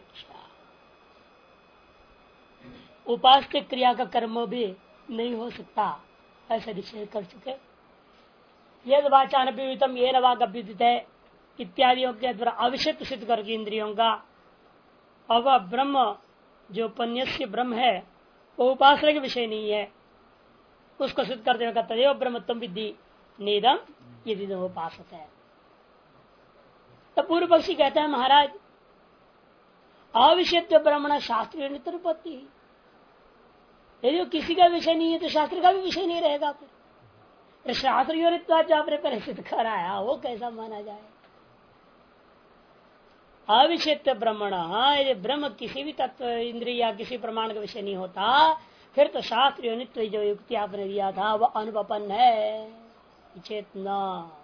उपास्य क्रिया का कर्म भी नहीं हो सकता, ऐसा निश्चय कर चुके। यद वाचानभितम ये नवागभ्युदित है इत्यादियों के द्वारा अविषय सिद्ध करके इंद्रियों का अब ब्रह्म जो पन्यस्य ब्रह्म है वो उपासना के विषय नहीं है, उसको सिद्ध करते हुए तदेव ब्रह्मत्म विद्धि नेदम यदि उपासक है। तो पूर्व पक्षी कहता है महाराज अविषयत्व ब्रह्मण शास्त्रीय नितरपत्ति, यदि वो किसी का विषय नहीं है तो शास्त्र का भी विषय नहीं रहेगा। फिर शास्त्र जो आपने पहले सिद्ध कराया वो कैसा माना जाए। अविषयत्व ब्रह्मण, यदि ब्रह्म किसी भी तत्व इंद्रिय या किसी प्रमाण का विषय नहीं होता फिर तो शास्त्र योनित्व जो युक्ति आपने दिया था वह अनुपन्न है, चेतना।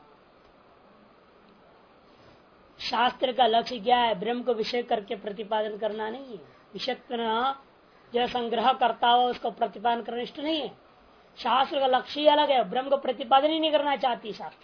शास्त्र का लक्ष्य क्या है? ब्रह्म को विषय करके प्रतिपादन करना नहीं है। विषयत्व जो संग्रह करता हो उसको प्रतिपादन करना इष्ट नहीं है। शास्त्र का लक्ष्य ही अलग है, ब्रह्म को प्रतिपादन ही नहीं करना चाहती शास्त्र।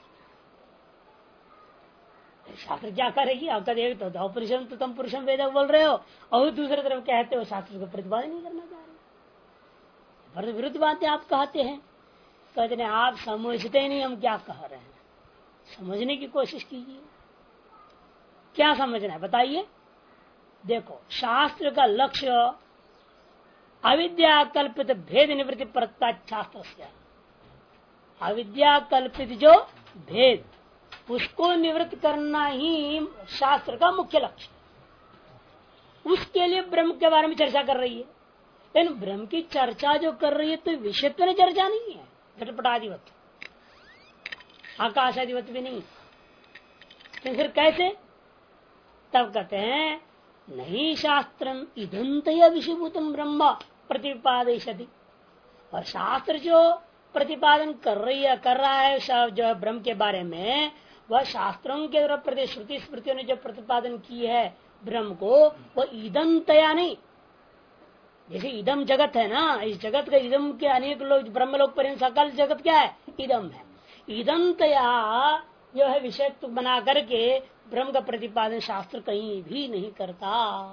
शास्त्र क्या करेगी? आपका देख तो पुरुषम तो तुम पुरुषम वेद बोल रहे हो और दूसरे तरफ कहते हो शास्त्र को प्रतिपादन नहीं करना चाह रहे, विरुद्ध बातें आप कहते हैं। कहते हैं आप समझते नहीं हम क्या कह रहे हैं, समझने की कोशिश कीजिए। क्या समझना है बताइए। देखो शास्त्र का लक्ष्य अविद्या कल्पित भेद निवृत्ति प्रत्याशास्त्र, अविद्या कल्पित जो भेद उसको निवृत्त करना ही शास्त्र का मुख्य लक्ष्य। उसके लिए ब्रह्म के बारे में चर्चा कर रही है, लेकिन ब्रह्म की चर्चा जो कर रही है तो विषयत्व में चर्चा नहीं है, घटपटाधिवत आकाशाधिवत भी नहीं। तो फिर कैसे? तब कहते हैं नहीं शास्त्रम इदंतया विषयभूतम ब्रह्म प्रतिपादयति, और शास्त्र जो प्रतिपादन कर रहा है जो है ब्रह्म के बारे में, वह शास्त्रों के द्वारा प्रति श्रुति स्मृतियों ने जो प्रतिपादन की है ब्रह्म को, वह इदंतया नहीं। जैसे इदम जगत है ना, इस जगत का इदम के अनेक लोग ब्रह्म लोग पर सकल जगत क्या है? इदम है। इदंतया जो है विषय बना करके ब्रह्म का प्रतिपादन शास्त्र कहीं भी नहीं करता।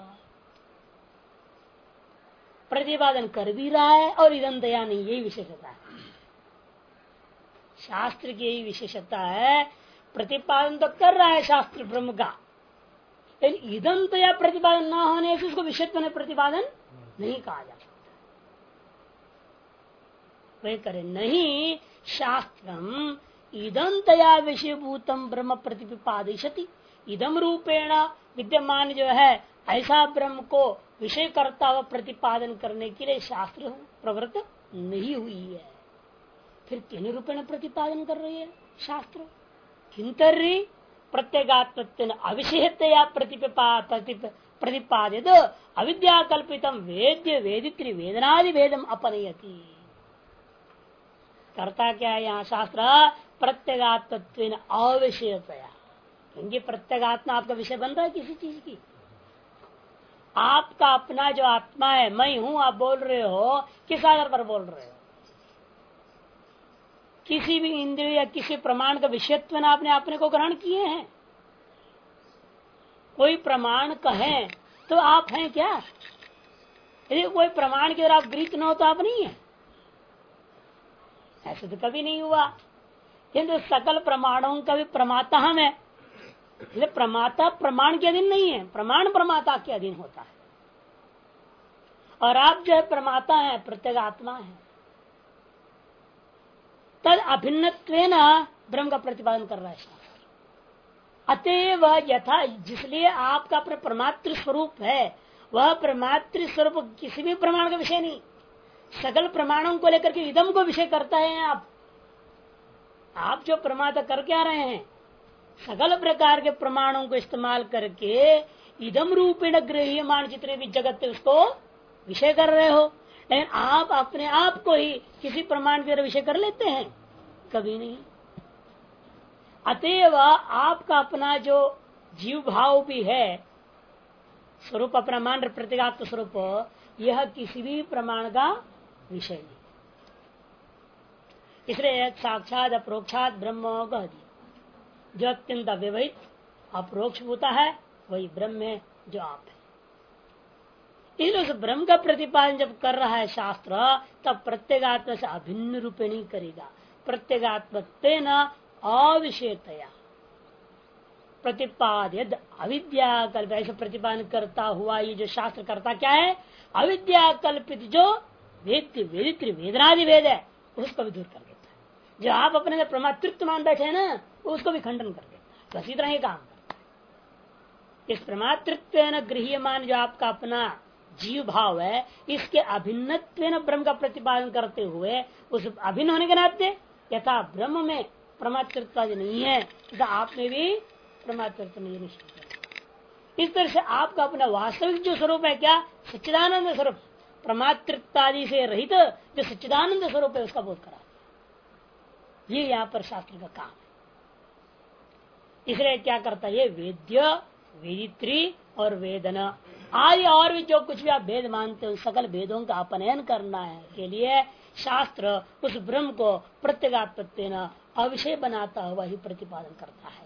प्रतिपादन कर भी रहा है और इदंतया नहीं, यही विशेषता है शास्त्र की, यही विशेषता है। प्रतिपादन तो कर रहा है शास्त्र ब्रह्म का, लेकिन इदंतया प्रतिपादन न होने से उसको विषयत्व में प्रतिपादन नहीं कहा जा सकता। वे करे नहीं शास्त्रम इदंतया विषयभूतम ब्रह्म प्रतिपादिशति, इदम रूपेण विद्यमान जो है ऐसा ब्रह्म को विषय करता हुआ प्रतिपादन करने के लिए शास्त्र प्रवृत्त नहीं हुई है। फिर किन रूपेण प्रतिपादन कर रही है शास्त्र? किंतर्री प्रत्यगात्म अविषयतया प्रतिपादित अविद्या कल्पितम वेद्य वेदित्री वेदनादि वेदम अपनयति। करता क्या है यहाँ शास्त्र? प्रत्यगात्म अविषयतया, क्योंकि प्रत्यगात्मा आपका विषय बन रहा है किसी चीज की। आपका अपना जो आत्मा है मैं हूं, आप बोल रहे हो, किस आधार पर बोल रहे हो? किसी भी इंद्रिय या किसी प्रमाण का विषयत्व न आपने अपने को ग्रहण किए हैं। कोई प्रमाण कहें तो आप हैं क्या? यदि कोई प्रमाण के अगर आप गृहीत न हो तो आप नहीं है, ऐसे तो कभी नहीं हुआ। किंतु सकल प्रमाणों का भी प्रमाता हम है, इसलिए प्रमाता प्रमाण के अधीन नहीं है, प्रमाण प्रमाता के अधीन होता है। और आप जो है प्रमाता है, प्रत्यगात्मा है, तद अभिन्नत्वेन ब्रह्म का प्रतिपादन कर रहा है शास्त्र। अतएव यथा जिसलिए आपका प्रमातृ स्वरूप है, वह प्रमातृ स्वरूप किसी भी प्रमाण का विषय नहीं। सकल प्रमाणों को लेकर के इदम को विषय करता है। आप जो प्रमाता कर क्या रहे हैं? सकल प्रकार के प्रमाणों को इस्तेमाल करके इदम रूपेण गृह्यमान जितने भी जगत है उसको विषय कर रहे हो, लेकिन आप अपने आप को ही किसी प्रमाण के विषय कर लेते हैं? कभी नहीं। अतएव आपका अपना जो जीव भाव भी है, स्वरूप अपना मान प्रत्यगात्म स्वरूप, यह किसी भी प्रमाण का विषय नहीं। इसलिए साक्षात अप्रोक्षात ब्रह्म कह दिया। जो अत्यंत अव्यवहित अप्रोक्ष होता है वही ब्रह्म है जो आप है। इसलिए उस ब्रह्म का प्रतिपादन जब कर रहा है शास्त्र, तब प्रत्येगात्म से अभिन्न रूपे नहीं करेगा। प्रत्येगात्मत्व न अविषयतया प्रतिपाद्यद अविद्या कल्प, ऐसे प्रतिपादन करता हुआ ये जो शास्त्र करता क्या है, अविद्या कल्पित जो वेदित वेदनादि वेद है उसको भी दूर कर देता है। जो आप अपने प्रमातृत्व मान बैठे हैं ना, उसको भी खंडन कर देता है। बस इतना ही काम करता है। इस प्रमातृत्व न गृह्यमान जो आपका अपना जीव भाव है, इसके अभिन्नत्व न ब्रह्म का प्रतिपादन करते हुए उस अभिन्न होने के नाते यथा ब्रह्म में प्रमातृत्व नहीं है तथा आप में भी प्रमातृत्व नहीं निश्चित। इस तरह से आपका अपना वास्तविक जो स्वरूप है क्या, सच्चिदानंद स्वरूप, प्रमातृत्वादि से रहित जो सच्चिदानंद स्वरूप है उसका बोध करा। ये यहाँ पर शास्त्र का काम है। इसलिए क्या करता है, ये वेद्य वेदित्री और वेदना आदि और भी जो कुछ भी आप भेद मानते हो, सकल भेदों का अपनयन करना है के लिए शास्त्र उस ब्रह्म को प्रत्यगात्मत्व न अविषय बनाता हुआ ही प्रतिपादन करता है।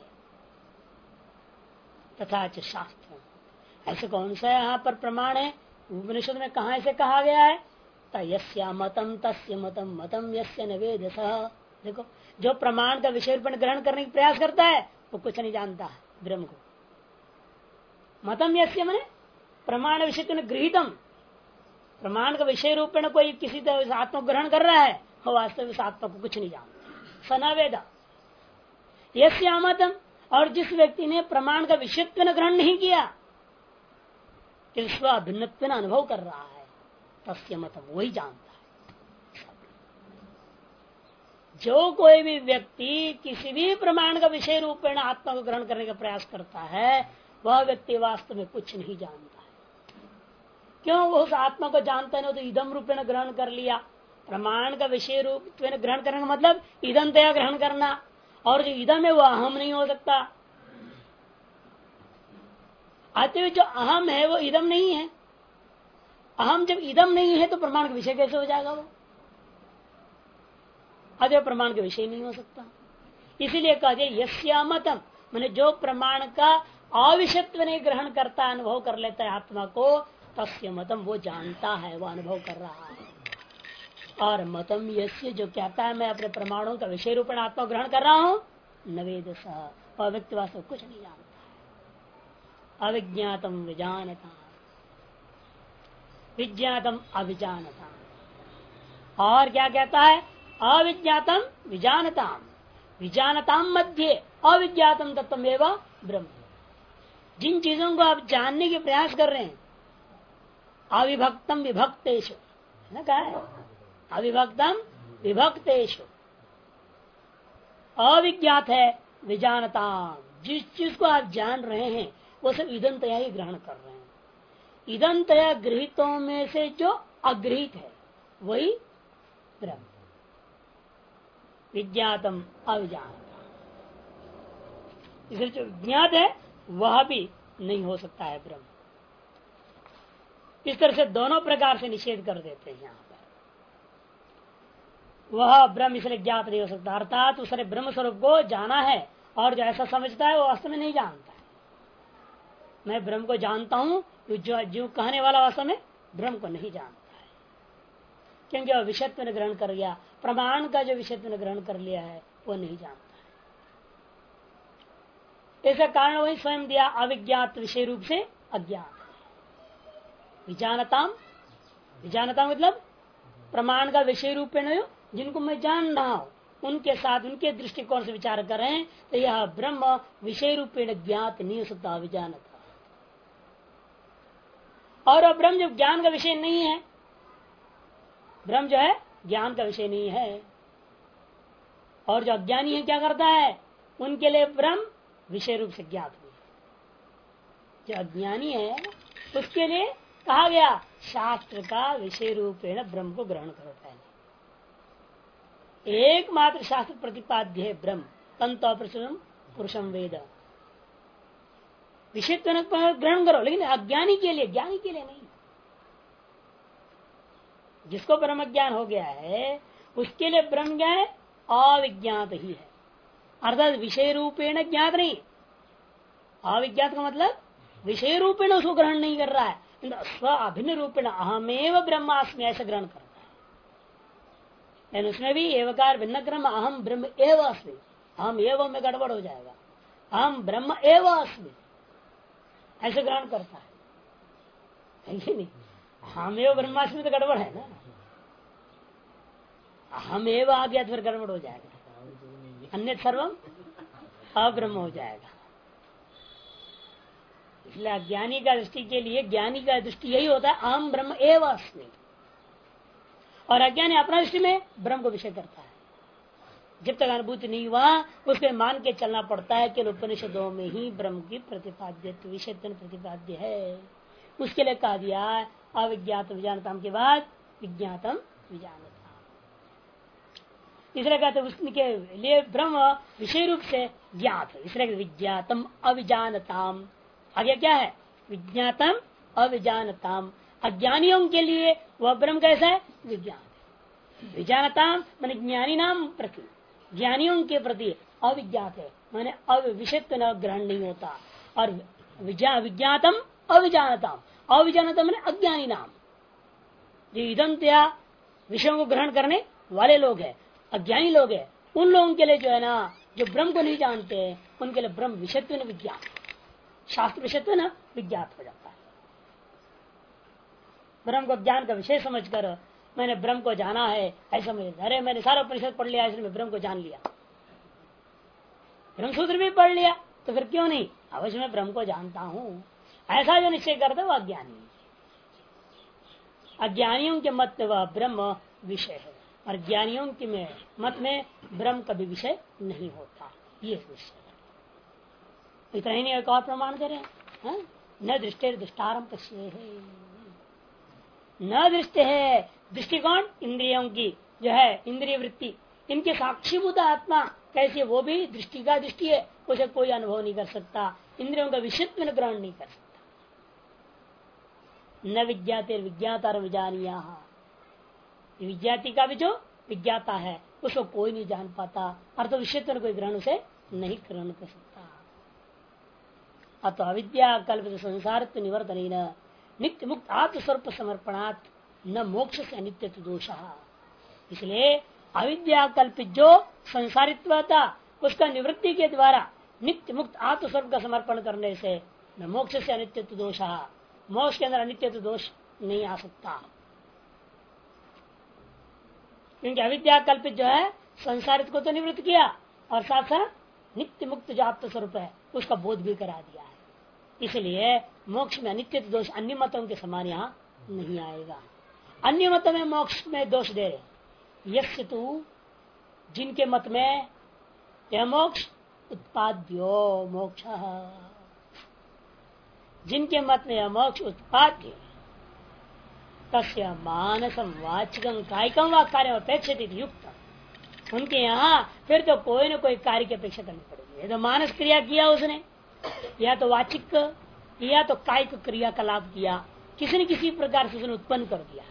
तथा च शास्त्र, ऐसे कौन सा यहाँ पर प्रमाण है उपनिषद में, कहा ऐसे कहा गया है, यस्या मतम तस्य मतम मतम यस्य न वेद सह। देखो, जो प्रमाण का विषय रूप ग्रहण करने का प्रयास करता है वो कुछ नहीं जानता है ब्रह्म को। मतम यस्य मने प्रमाण विषय गृहीतम, प्रमाण का विषय रूप में कोई किसी आत्मा को ग्रहण कर रहा है, वो वास्तव इस आत्मा को कुछ नहीं जानता। सना वेदा यस्य मतम, और जिस व्यक्ति ने प्रमाण का विषयत्व ग्रहण नहीं किया, स्व भिन्नत्व अनुभव कर रहा है, तस्य मतम, वही जानता है। जो कोई भी व्यक्ति किसी भी प्रमाण का विषय रूप में आत्मा को ग्रहण करने का प्रयास करता है, वह व्यक्ति वास्तव में कुछ नहीं जानता है। क्यों? वो उस आत्मा को जानता नहीं, तो इदम रूप में ग्रहण कर लिया। प्रमाण का विषय रूप में ग्रहण करने का मतलब इदम तया ग्रहण करना, और जो इदम है वो अहम नहीं हो सकता। अतः जो अहम है वो इदम नहीं है। अहम जब इदम नहीं है तो प्रमाण का विषय कैसे हो जाएगा वो? अतः प्रमाण का विषय नहीं हो सकता। इसीलिए कहा जाए यस्यामतम, मैंने जो प्रमाण का अविषयत्व नहीं ग्रहण करता, अनुभव कर लेता है आत्मा को, तस्य मतम, वो जानता है, वो अनुभव कर रहा है। और मतम यस्य, जो कहता है मैं अपने प्रमाणों का विषय रूप में आत्मा ग्रहण कर रहा हूं, नवेद सह, और व्यक्ति वास्तव कुछ नहीं जानता है। अविज्ञातम विजानता, विज्ञातम अविजानता। और क्या कहता है, अविज्ञातम विजानताम, विजानताम मध्य अविज्ञातम तत्व एवं ब्रह्म। जिन चीजों को आप जानने के प्रयास कर रहे हैं, अविभक्तम विभक्तेषु है ना, कहा है अविभक्तम विभक्तेषु, अविज्ञात है विजानता। जिस चीज को आप जान रहे हैं वो सब इदंतया ही ग्रहण कर रहे हैं। इदंतया गृहीतों में से जो अगृहीत है वही ब्रह्म। विज्ञातम अविजानता, इसलिए जो ज्ञात है वह भी नहीं हो सकता है ब्रह्म। इस तरह से दोनों प्रकार से निषेध कर देते हैं। यहाँ पर वह ब्रह्म इसलिए ज्ञात नहीं हो सकता, अर्थात उसने ब्रह्म स्वरूप को जाना है, और जो ऐसा समझता है वो वास्तव में नहीं जानता है। मैं ब्रह्म को जानता हूं, जो कहने वाला वास्तव में ब्रह्म को नहीं जानता है, क्योंकि वह विषयत्व ने ग्रहण कर लिया, प्रमाण का जो विषयत्व ने ग्रहण कर लिया है वो नहीं जानता है। इसका कारण वही स्वयं दिया, अविज्ञात विषय रूप से अज्ञात। विजानताम, विजानता मतलब प्रमाण का विषय रूप में जिनको मैं जान रहा हूं उनके साथ उनके दृष्टिकोण से विचार करें तो यह ब्रह्म विषय रूपेण ज्ञात नहीं हो सकता, विजानता। और ब्रह्म जब ज्ञान का विषय नहीं है, ब्रह्म जो है ज्ञान का विषय नहीं है, और जो अज्ञानी है क्या करता है, उनके लिए ब्रह्म विषय रूप से ज्ञात हुई। जो अज्ञानी है उसके लिए कहा गया शास्त्र का विषय रूपेण ब्रह्म को ग्रहण करो। पहले एकमात्र शास्त्र प्रतिपाद्य है ब्रह्म, तंतु पुरुषम वेद, विषय ग्रहण करो, लेकिन अज्ञानी के लिए, ज्ञानी के लिए नहीं। जिसको ब्रह्म ज्ञान हो गया है उसके लिए ब्रह्म ज्ञान है अविज्ञात ही है, अर्थात विषय रूपेण ज्ञात नहीं। अविज्ञात का मतलब विषय रूपेण उसको ग्रहण नहीं कर रहा है, स्व अभिन्न रूपेण अहमेव ब्रह्मास्मि ऐसा ग्रहण करता है। लेकिन उसमें भी एवकार भिन्न क्रम अहम ब्रह्म एव अस्मि, अहम एवं में गड़बड़ हो जाएगा, अहम ब्रह्म एव अस्मि ऐसे ग्रहण करता है कि नहीं। हम एव ब्रह्मास्मि तो गड़बड़ है ना, हम एव आ गया तो फिर गड़बड़ हो जाएगा, अन्य सर्वम अब्रह्म हो जाएगा। इसलिए अज्ञानी का दृष्टि के लिए, ज्ञानी का दृष्टि यही होता है अहम ब्रह्म एव अस्मि, और अज्ञानी अपना दृष्टि में ब्रह्म को विषय करता है। जब तक अनुभूति नहीं हुआ उसके मान के चलना पड़ता है कि उपनिषदों में ही ब्रह्म की प्रतिपाद्य विषय प्रतिपाद्य है। उसके लिए कहा दिया अविज्ञात विजानताम के बाद विज्ञातम विजानताम, इसलिए कहते उसके लिए ब्रह्म विषय रूप से ज्ञात है, इसलिए विज्ञातम अविजानताम। आगे क्या है? विज्ञातम अविजानताम। अज्ञानियों के लिए वह ब्रह्म कैसा है? विज्ञात। विजानताम माने ज्ञानी नाम प्रति, ज्ञानियों के प्रति अविज्ञात है, माने अविषयत्व न ग्रहण नहीं होता। और विज्ञातम अविजानताम, अविजानताम माने अज्ञानी नाम, जो इदंतया विषयों को ग्रहण करने वाले लोग हैं, अज्ञानी लोग हैं, उन लोगों के लिए जो है ना, जो ब्रह्म को नहीं जानते उनके लिए ब्रह्म विषयत्व न विज्ञात, शास्त्र विषयत्व न विज्ञात हो जाता है। ब्रह्म को ज्ञान का विषय समझकर मैंने ब्रह्म को जाना है ऐसा मुझे, अरे मैंने सारा परिषद पढ़ लिया इसलिए मैं ब्रह्म को जान लिया, ब्रह्मसूत्र भी पढ़ लिया तो फिर क्यों नहीं, अवश्य मैं ब्रह्म को जानता हूं, ऐसा जो निश्चय करता है वह अज्ञानी। अज्ञानियों के मत में वह ब्रह्म विषय है, और ज्ञानियों के मत में ब्रह्म कभी विषय नहीं होता, ये विषय। इतना ही नहीं, एक और प्रमाण दे रहे हैं, न दृष्टि दृष्टारम पश्य है, न दृष्टि है दृष्टिकोण इंद्रियों की जो है इंद्रिय वृत्ति, इनके साक्षीभूत आत्मा कैसे, वो भी दृष्टि का दृष्टि है, उसे कोई अनुभव नहीं कर सकता, इंद्रियों का विषयत्व ग्रहण नहीं कर सकता। न विज्ञाते विज्ञाता विजानिया, विज्ञाति का भी जो विज्ञाता है उसको कोई नहीं जान पाता, अर्थ विषयत्व कोई ग्रहण उसे नहीं ग्रहण कर सकता। अतो अविद्या कल्पित संसारत्व निवर्तन नित्य मुक्त आत्मस्वरूप समर्पणात् न मोक्ष से अनित्य दोष। इसलिए अविद्या कल्पित जो संसारित्व था उसका निवृत्ति के द्वारा नित्य मुक्त आत्मस्वरूप का समर्पण करने से न मोक्ष से अनित्य दोष, मोक्ष के अंदर अनित्य दोष नहीं आ सकता, क्योंकि अविद्या कल्पित जो है संसारित को तो निवृत्त किया और साथ साथ नित्य मुक्त जो आत्मस्वरूप है उसका बोध भी करा दिया है। इसलिए मोक्ष में अनित्य दोष अन्य मतों के समान यहाँ नहीं आएगा। अन्य मतों में मोक्ष में दोष दे रहे, यस्य तु जिनके मत में यह मोक्ष उत्पाद्यो मोक्ष, जिनके मत में यह मोक्ष उत्पाद्य तस्य मानसम वाचिकम कायिकम व कार्य अपेक्षित युक्त, उनके यहाँ फिर तो कोई न कोई कार्य की अपेक्षा करनी पड़ेगी। ये तो मानस क्रिया किया उसने, या तो वाचिक या तो कायिक क्रियाकलाप किया, किसी न किसी प्रकार से उसने उत्पन्न कर दिया है।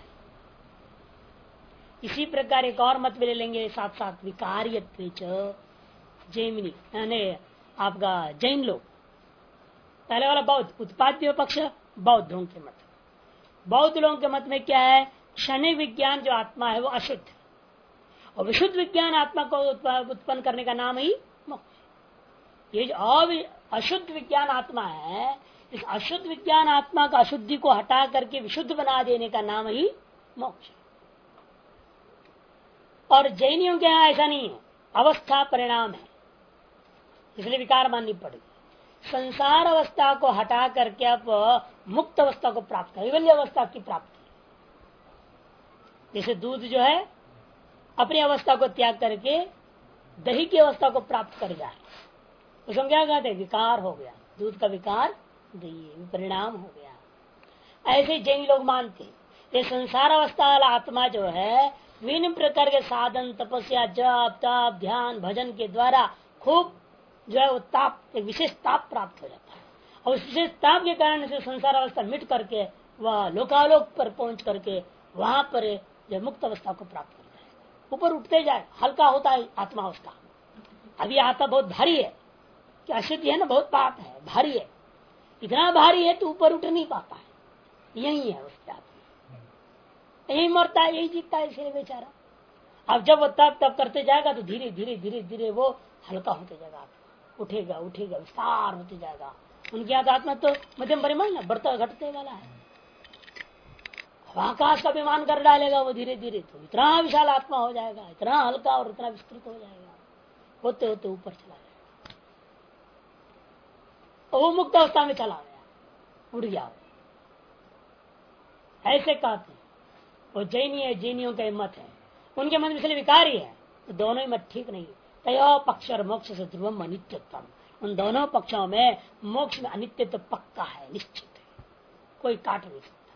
इसी प्रकार एक और मत भी ले लेंगे साथ साथ, विकार्यत्व जैमिनी यानी आपका जैन लोग, पहले वाला बौद्ध उत्पाद्य पक्ष बौद्धों के मत। बौद्ध लोगों के मत में क्या है, क्षणिक विज्ञान जो आत्मा है वो अशुद्ध, और विशुद्ध विज्ञान आत्मा को उत्पन्न करने का नाम ही मोक्ष। ये जो अशुद्ध विज्ञान आत्मा है, इस अशुद्ध विज्ञान आत्मा का अशुद्धि को हटा करके विशुद्ध बना देने का नाम ही मोक्ष। और जैनियों के यहाँ ऐसा नहीं है, अवस्था परिणाम है, इसलिए विकार माननी पड़ेगी। संसार अवस्था को हटा करके आप मुक्त अवस्था को प्राप्त कर, कैवल्य अवस्था की प्राप्ति। जैसे दूध जो है अपनी अवस्था को त्याग करके दही की अवस्था को प्राप्त कर जाए, उसको क्या कहते हैं, विकार हो गया, दूध का विकार दही परिणाम हो गया। ऐसे जैन लोग मानते ये संसार अवस्था वाला आत्मा जो है विभिन्न प्रकार के साधन तपस्या जप तप ध्यान भजन के द्वारा खूब जो है वो ताप, एक विशेष ताप प्राप्त हो जाता है, और उस विशेष ताप के कारण से संसार अवस्था मिट करके वह लोकालोक पर पहुंच करके वहां पर जो मुक्त अवस्था को प्राप्त करता है, ऊपर उठते जाए, हल्का होता है आत्मा उसका। अभी आत्मा बहुत भारी है, क्या अशुद्धि है ना, बहुत पाप है, भारी है, इतना भारी है तो ऊपर उठ नहीं पाता है, यही है उसके आत्मा, यही मरता है यही जीतता है, इसलिए बेचारा। अब जब वो तब करते जाएगा तो धीरे धीरे धीरे धीरे वो हल्का होते जाएगा, उठेगा उठेगा विस्तार होते जाएगा। उनकी आत्मा तो मध्यम परिमाण ना, बढ़ता घटते वाला है। आकाश का विमान कर डालेगा वो धीरे धीरे, तो इतना विशाल आत्मा हो जाएगा, इतना हल्का और इतना विस्तृत हो जाएगा, होते होते ऊपर चला जाएगा। वो मुक्त अवस्था में चला गया, उड़ गया। ऐसे कहते हैं वो जैनी है, जैनियों का मत है, उनके मन में इसलिए विकारी है, तो दोनों ही मत ठीक नहीं। तयो पक्ष और मोक्ष से ध्रुवम अनित्यत्व, उन दोनों पक्षों में मोक्ष में अनित्यत्व पक्का है, निश्चित है, कोई काट नहीं सकता।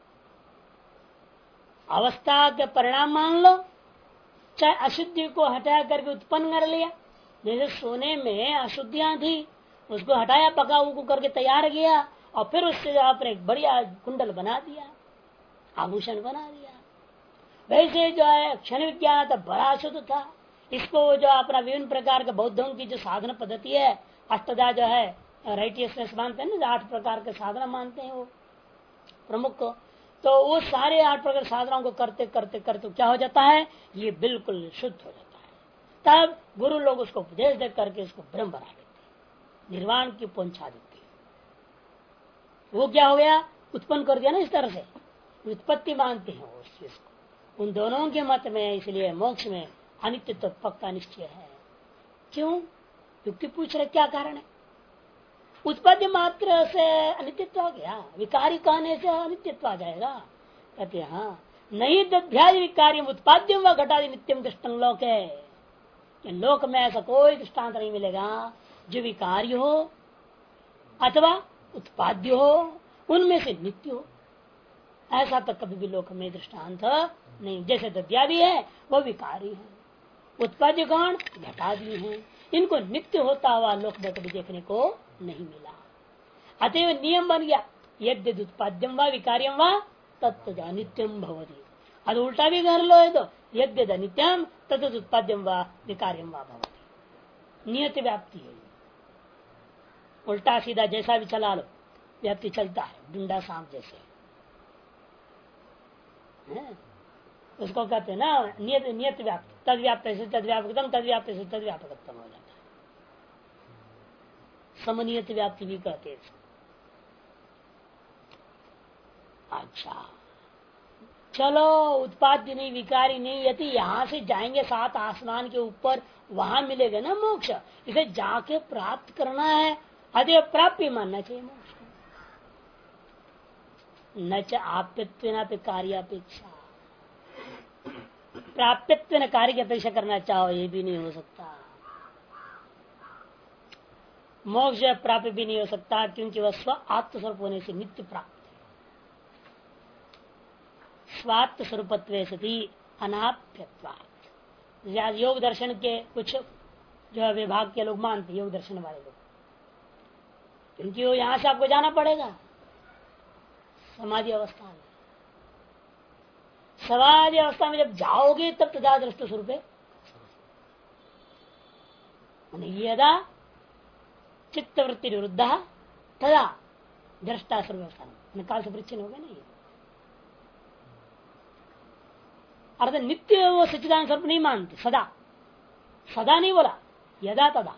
अवस्था के परिणाम मान लो, चाहे अशुद्धि को हटा करके उत्पन्न कर लिया, जैसे सोने में अशुद्धियां थी, उसको हटाया, पका को करके तैयार किया, और फिर उससे आपने एक बढ़िया कुंडल बना दिया, आभूषण बना दिया। वैसे जो है क्षण विज्ञान था बड़ा अशुद्ध था, इसको जो अपना विभिन्न प्रकार के बौद्धों की जो साधना पद्धति है, अष्टदा जो है राइटियसनेस मानते हैं ना, 8 प्रकार के साधना मानते हैं वो प्रमुख को, तो वो सारे 8 प्रकार साधनाओं को करते करते करते क्या हो जाता है, ये बिल्कुल शुद्ध हो जाता है। तब गुरु लोग उसको उपदेश दे करके उसको ब्रह्म बना देते, निर्वाण की पहुंचा देते। वो क्या हो गया, उत्पन्न कर दिया ना इस तरह से, उत्पत्ति मानते हैं उस चीज को उन दोनों के मत में। इसलिए मोक्ष में अनित्य तो पक्का निश्चय है। क्यों, युक्ति पूछ रहे क्या कारण है। उत्पत्ति मात्र से अनित्यत्व आ गया, विकारी कहने से अनित्यत्व आ जाएगा। कहते हाँ, नहीं दध्यादि विकारी उत्पाद्यम व घटादि नित्यम दृष्टं लोक है, लोक में ऐसा कोई दृष्टांत नहीं मिलेगा जो विकारी हो अथवा उत्पाद्य हो, उनमें से नित्य हो। ऐसा तो कभी भी लोक में दृष्टांत नहीं। जैसे दध्यादि है वो विकारी है, उत्पाद्य कौन, घटादि है, इनको नित्य होता हुआ लोक में कभी देखने को नहीं मिला। अतएव नियम बन गया, यद्य उत्पाद्यम व विकार्यम व तत्तद अनित्यम भवति। अब उल्टा भी कर लो है तो यद्य अनित्यम तत्तद उत्पाद्यम व विकार्यम व भवति, नियत व्याप्ति है। उल्टा सीधा जैसा भी चला लो व्याप्ति चलता है, डुंडा सांप जैसे है? उसको कहते हैं ना नियत व्याप्ति, तद व्याप्त से तद व्यापकतम, तद व्याप्त से तद व्यापकतम हो जाता है। समनियत व्याप्ति भी कहते हैं। अच्छा चलो, उत्पाद्य नहीं विकारी नहीं, यदि यहाँ से जाएंगे 7 आसमान के ऊपर, वहां मिलेगा ना मोक्ष। इसे जाके प्राप्त करना है, अतः प्राप्य मानना चाहिए मोक्ष। न च आप्यत्व कार्यापेक्षा, प्राप्यत्व न कार्य की अपेक्षा करना चाहो ये भी नहीं हो सकता। मोक्ष प्राप्य भी नहीं हो सकता, क्योंकि वह स्व आत्मस्वरूप होने से नित्य प्राप्त है। स्वात्म स्वरूपत्व सती अनाप्यत्वात्। योग दर्शन के कुछ जो विभाग के लोग मानते, योग दर्शन वाले लोग, क्योंकि वो यहां से आपको जाना पड़ेगा समाधि अवस्था में। समाधि अवस्था में जब जाओगे तब तदा दृष्ट स्वरूप है, यदा चित्तवृत्ति निरुद्ध तदा दृष्टा स्वरूप काल से परिच्छिन्न हो गया नहीं। अर्थात नित्य वो सच्चिदानंद स्वरूप नहीं मानते, सदा सदा नहीं बोला, यदा तदा।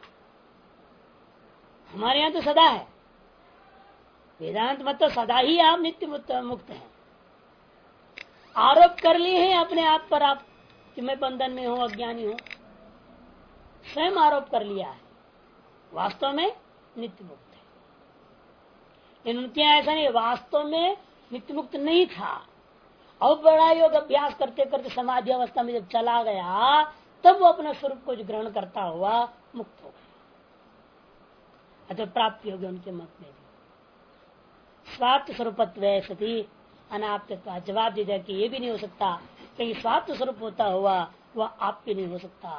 हमारे यहाँ तो सदा है, वेदांत मत तो सदा ही आप नित्य मुक्त हैं। आरोप कर लिए हैं अपने आप पर आप कि मैं बंधन में हूं, अज्ञानी हूं, स्वयं आरोप कर लिया है, वास्तव में नित्य मुक्त है। उनके ऐसा नहीं, वास्तव में नित्य मुक्त नहीं था। अब बड़ा योग अभ्यास करते करते समाधि अवस्था में जब चला गया, तब वो अपने स्वरूप को ग्रहण करता हुआ मुक्त हो गया। अतः प्राप्ति होगी उनके मत में भी। स्वार्थ स्वरूपत्व सती अनाप्यत्व। जवाब दे दिया कि ये भी नहीं हो सकता, क्योंकि स्वार्थ स्वरूप होता हुआ वह आप भी नहीं हो सकता।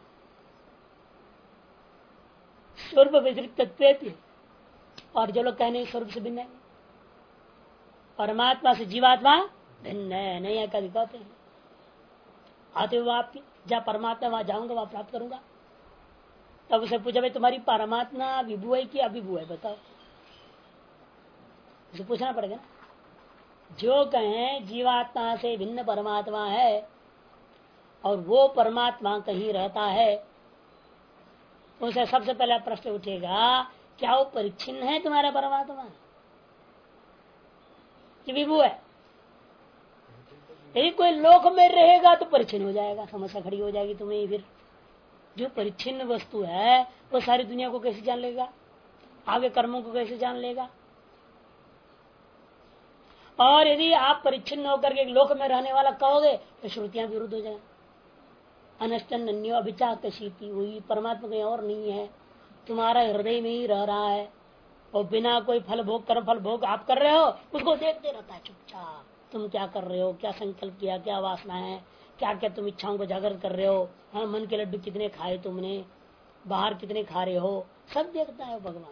स्वरूप व्यतिरिक्त, और जो लोग कहने स्वरूप से भिन्न है, परमात्मा से जीवात्मा भिन्न है, नहीं कभी कहते हैं। आते हुए आपकी जहाँ परमात्मा वहां जाऊंगा वहां प्राप्त करूंगा। तब उसे पूछा भाई तुम्हारी परमात्मा विभु है कि अभिभू है, बताओ। उसे पूछना पड़ेगा ना, जो कहें जीवात्मा से भिन्न परमात्मा है और वो परमात्मा कहीं रहता है, तो उसे सबसे पहला प्रश्न उठेगा, क्या वो परिच्छिन्न है तुम्हारा परमात्मा कि विभु है? यदि कोई लोक में रहेगा तो परिच्छिन्न हो जाएगा, समस्या खड़ी हो जाएगी तुम्हें। फिर जो परिच्छिन्न वस्तु है वो सारी दुनिया को कैसे जान लेगा, आगे कर्मों को कैसे जान लेगा? और यदि आप परिच्छिन्न होकर के लोक में रहने वाला कहोगे तो श्रुतियां विरुद्ध हो जाए। अनशन अन्यो अभिचाक शीति, वही परमात्मा कहीं और नहीं है, तुम्हारा हृदय में ही रह रहा है। और बिना कोई फल भोग कर्म फल भोग आप कर रहे हो, उसको देखते रहता है चुपचाप। तुम क्या कर रहे हो, क्या संकल्प किया, क्या वासना है, क्या क्या तुम इच्छाओं को जागृत कर रहे हो, हाँ मन के लड्डू कितने खाए तुमने, बाहर कितने खा रहे हो, सब देखता है भगवान।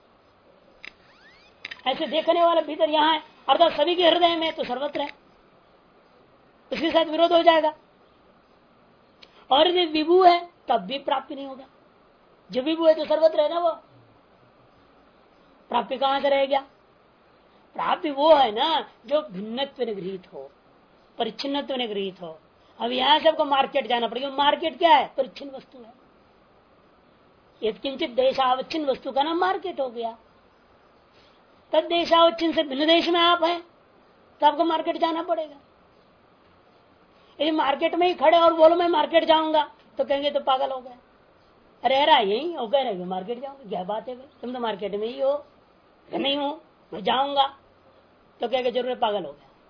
ऐसे देखने वाला भीतर यहाँ है, अर्थात सभी के हृदय में तो सर्वत्र है, उसके साथ विरोध हो जाएगा। और यदि विभु है तब भी प्राप्ति नहीं होगा। जो विभु है तो सर्वत्र है ना, वो प्राप्ति कहां से रह गया? प्राप्ति वो है ना जो भिन्नत्व निगृहित हो, परिच्छिन्नत्व निगृहित हो। अब यहां सबको मार्केट जाना पड़ेगा। मार्केट क्या है? परिच्छिन्न वस्तु है। यत्किंचित देशावच्छिन्न वस्तु का नाम मार्केट हो गया। तब देशावच्छिन्न से भिन्न देश में आप हैं तो आपको मार्केट जाना पड़ेगा। यदि मार्केट में ही खड़े और बोलो मैं मार्केट जाऊंगा तो कहेंगे तो पागल हो गए, रह रहा यही और कह रहे मार्केट जाऊंगा, क्या बात है भाई, तुम तो मार्केट में ही हो। नहीं हूं मैं जाऊंगा तो कहेंगे जरूर पागल हो गया,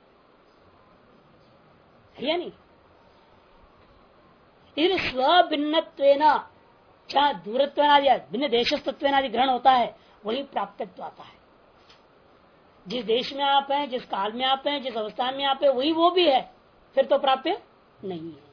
या नहीं? स्व भिन्नत्व जहां दूरत्वनादि भिन्न देशस्तत्वनादि ग्रहण होता है वही प्राप्तत्व आता है। जिस देश में आप हैं, जिस काल में आप हैं, जिस अवस्था में आप हैं, वही वो भी है, फिर तो प्राप्य नहीं है।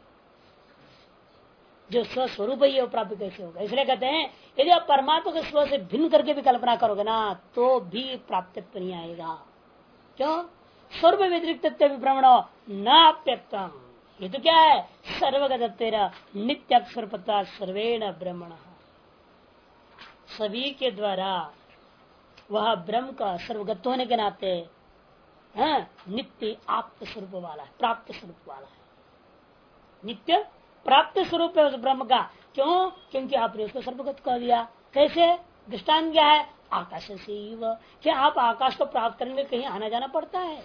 जो स्वस्वरूप है वो प्राप्त कैसे होगा? इसलिए कहते हैं यदि आप परमात्मा को स्व से भिन्न करके भी कल्पना करोगे ना तो भी प्राप्तित्व नहीं आएगा। क्यों? सर्व व्यतिरिक्त विभ्रमण न अप्यक्तम। ये तो क्या है? सर्वगत नित्य अक्षर पता सर्वेण ब्रह्मण, सभी के द्वारा वह ब्रह्म का सर्वगत होने के नाते नित्य आप्त स्वरूप वाला है, प्राप्त स्वरूप वाला है, नित्य प्राप्त स्वरूप है उस ब्रह्म का। क्यों? क्योंकि आपने उसको सर्वगत कर दिया। कैसे? दृष्टांत क्या है? आकाश से। क्या आप आकाश को प्राप्त करने में कहीं आना जाना पड़ता है?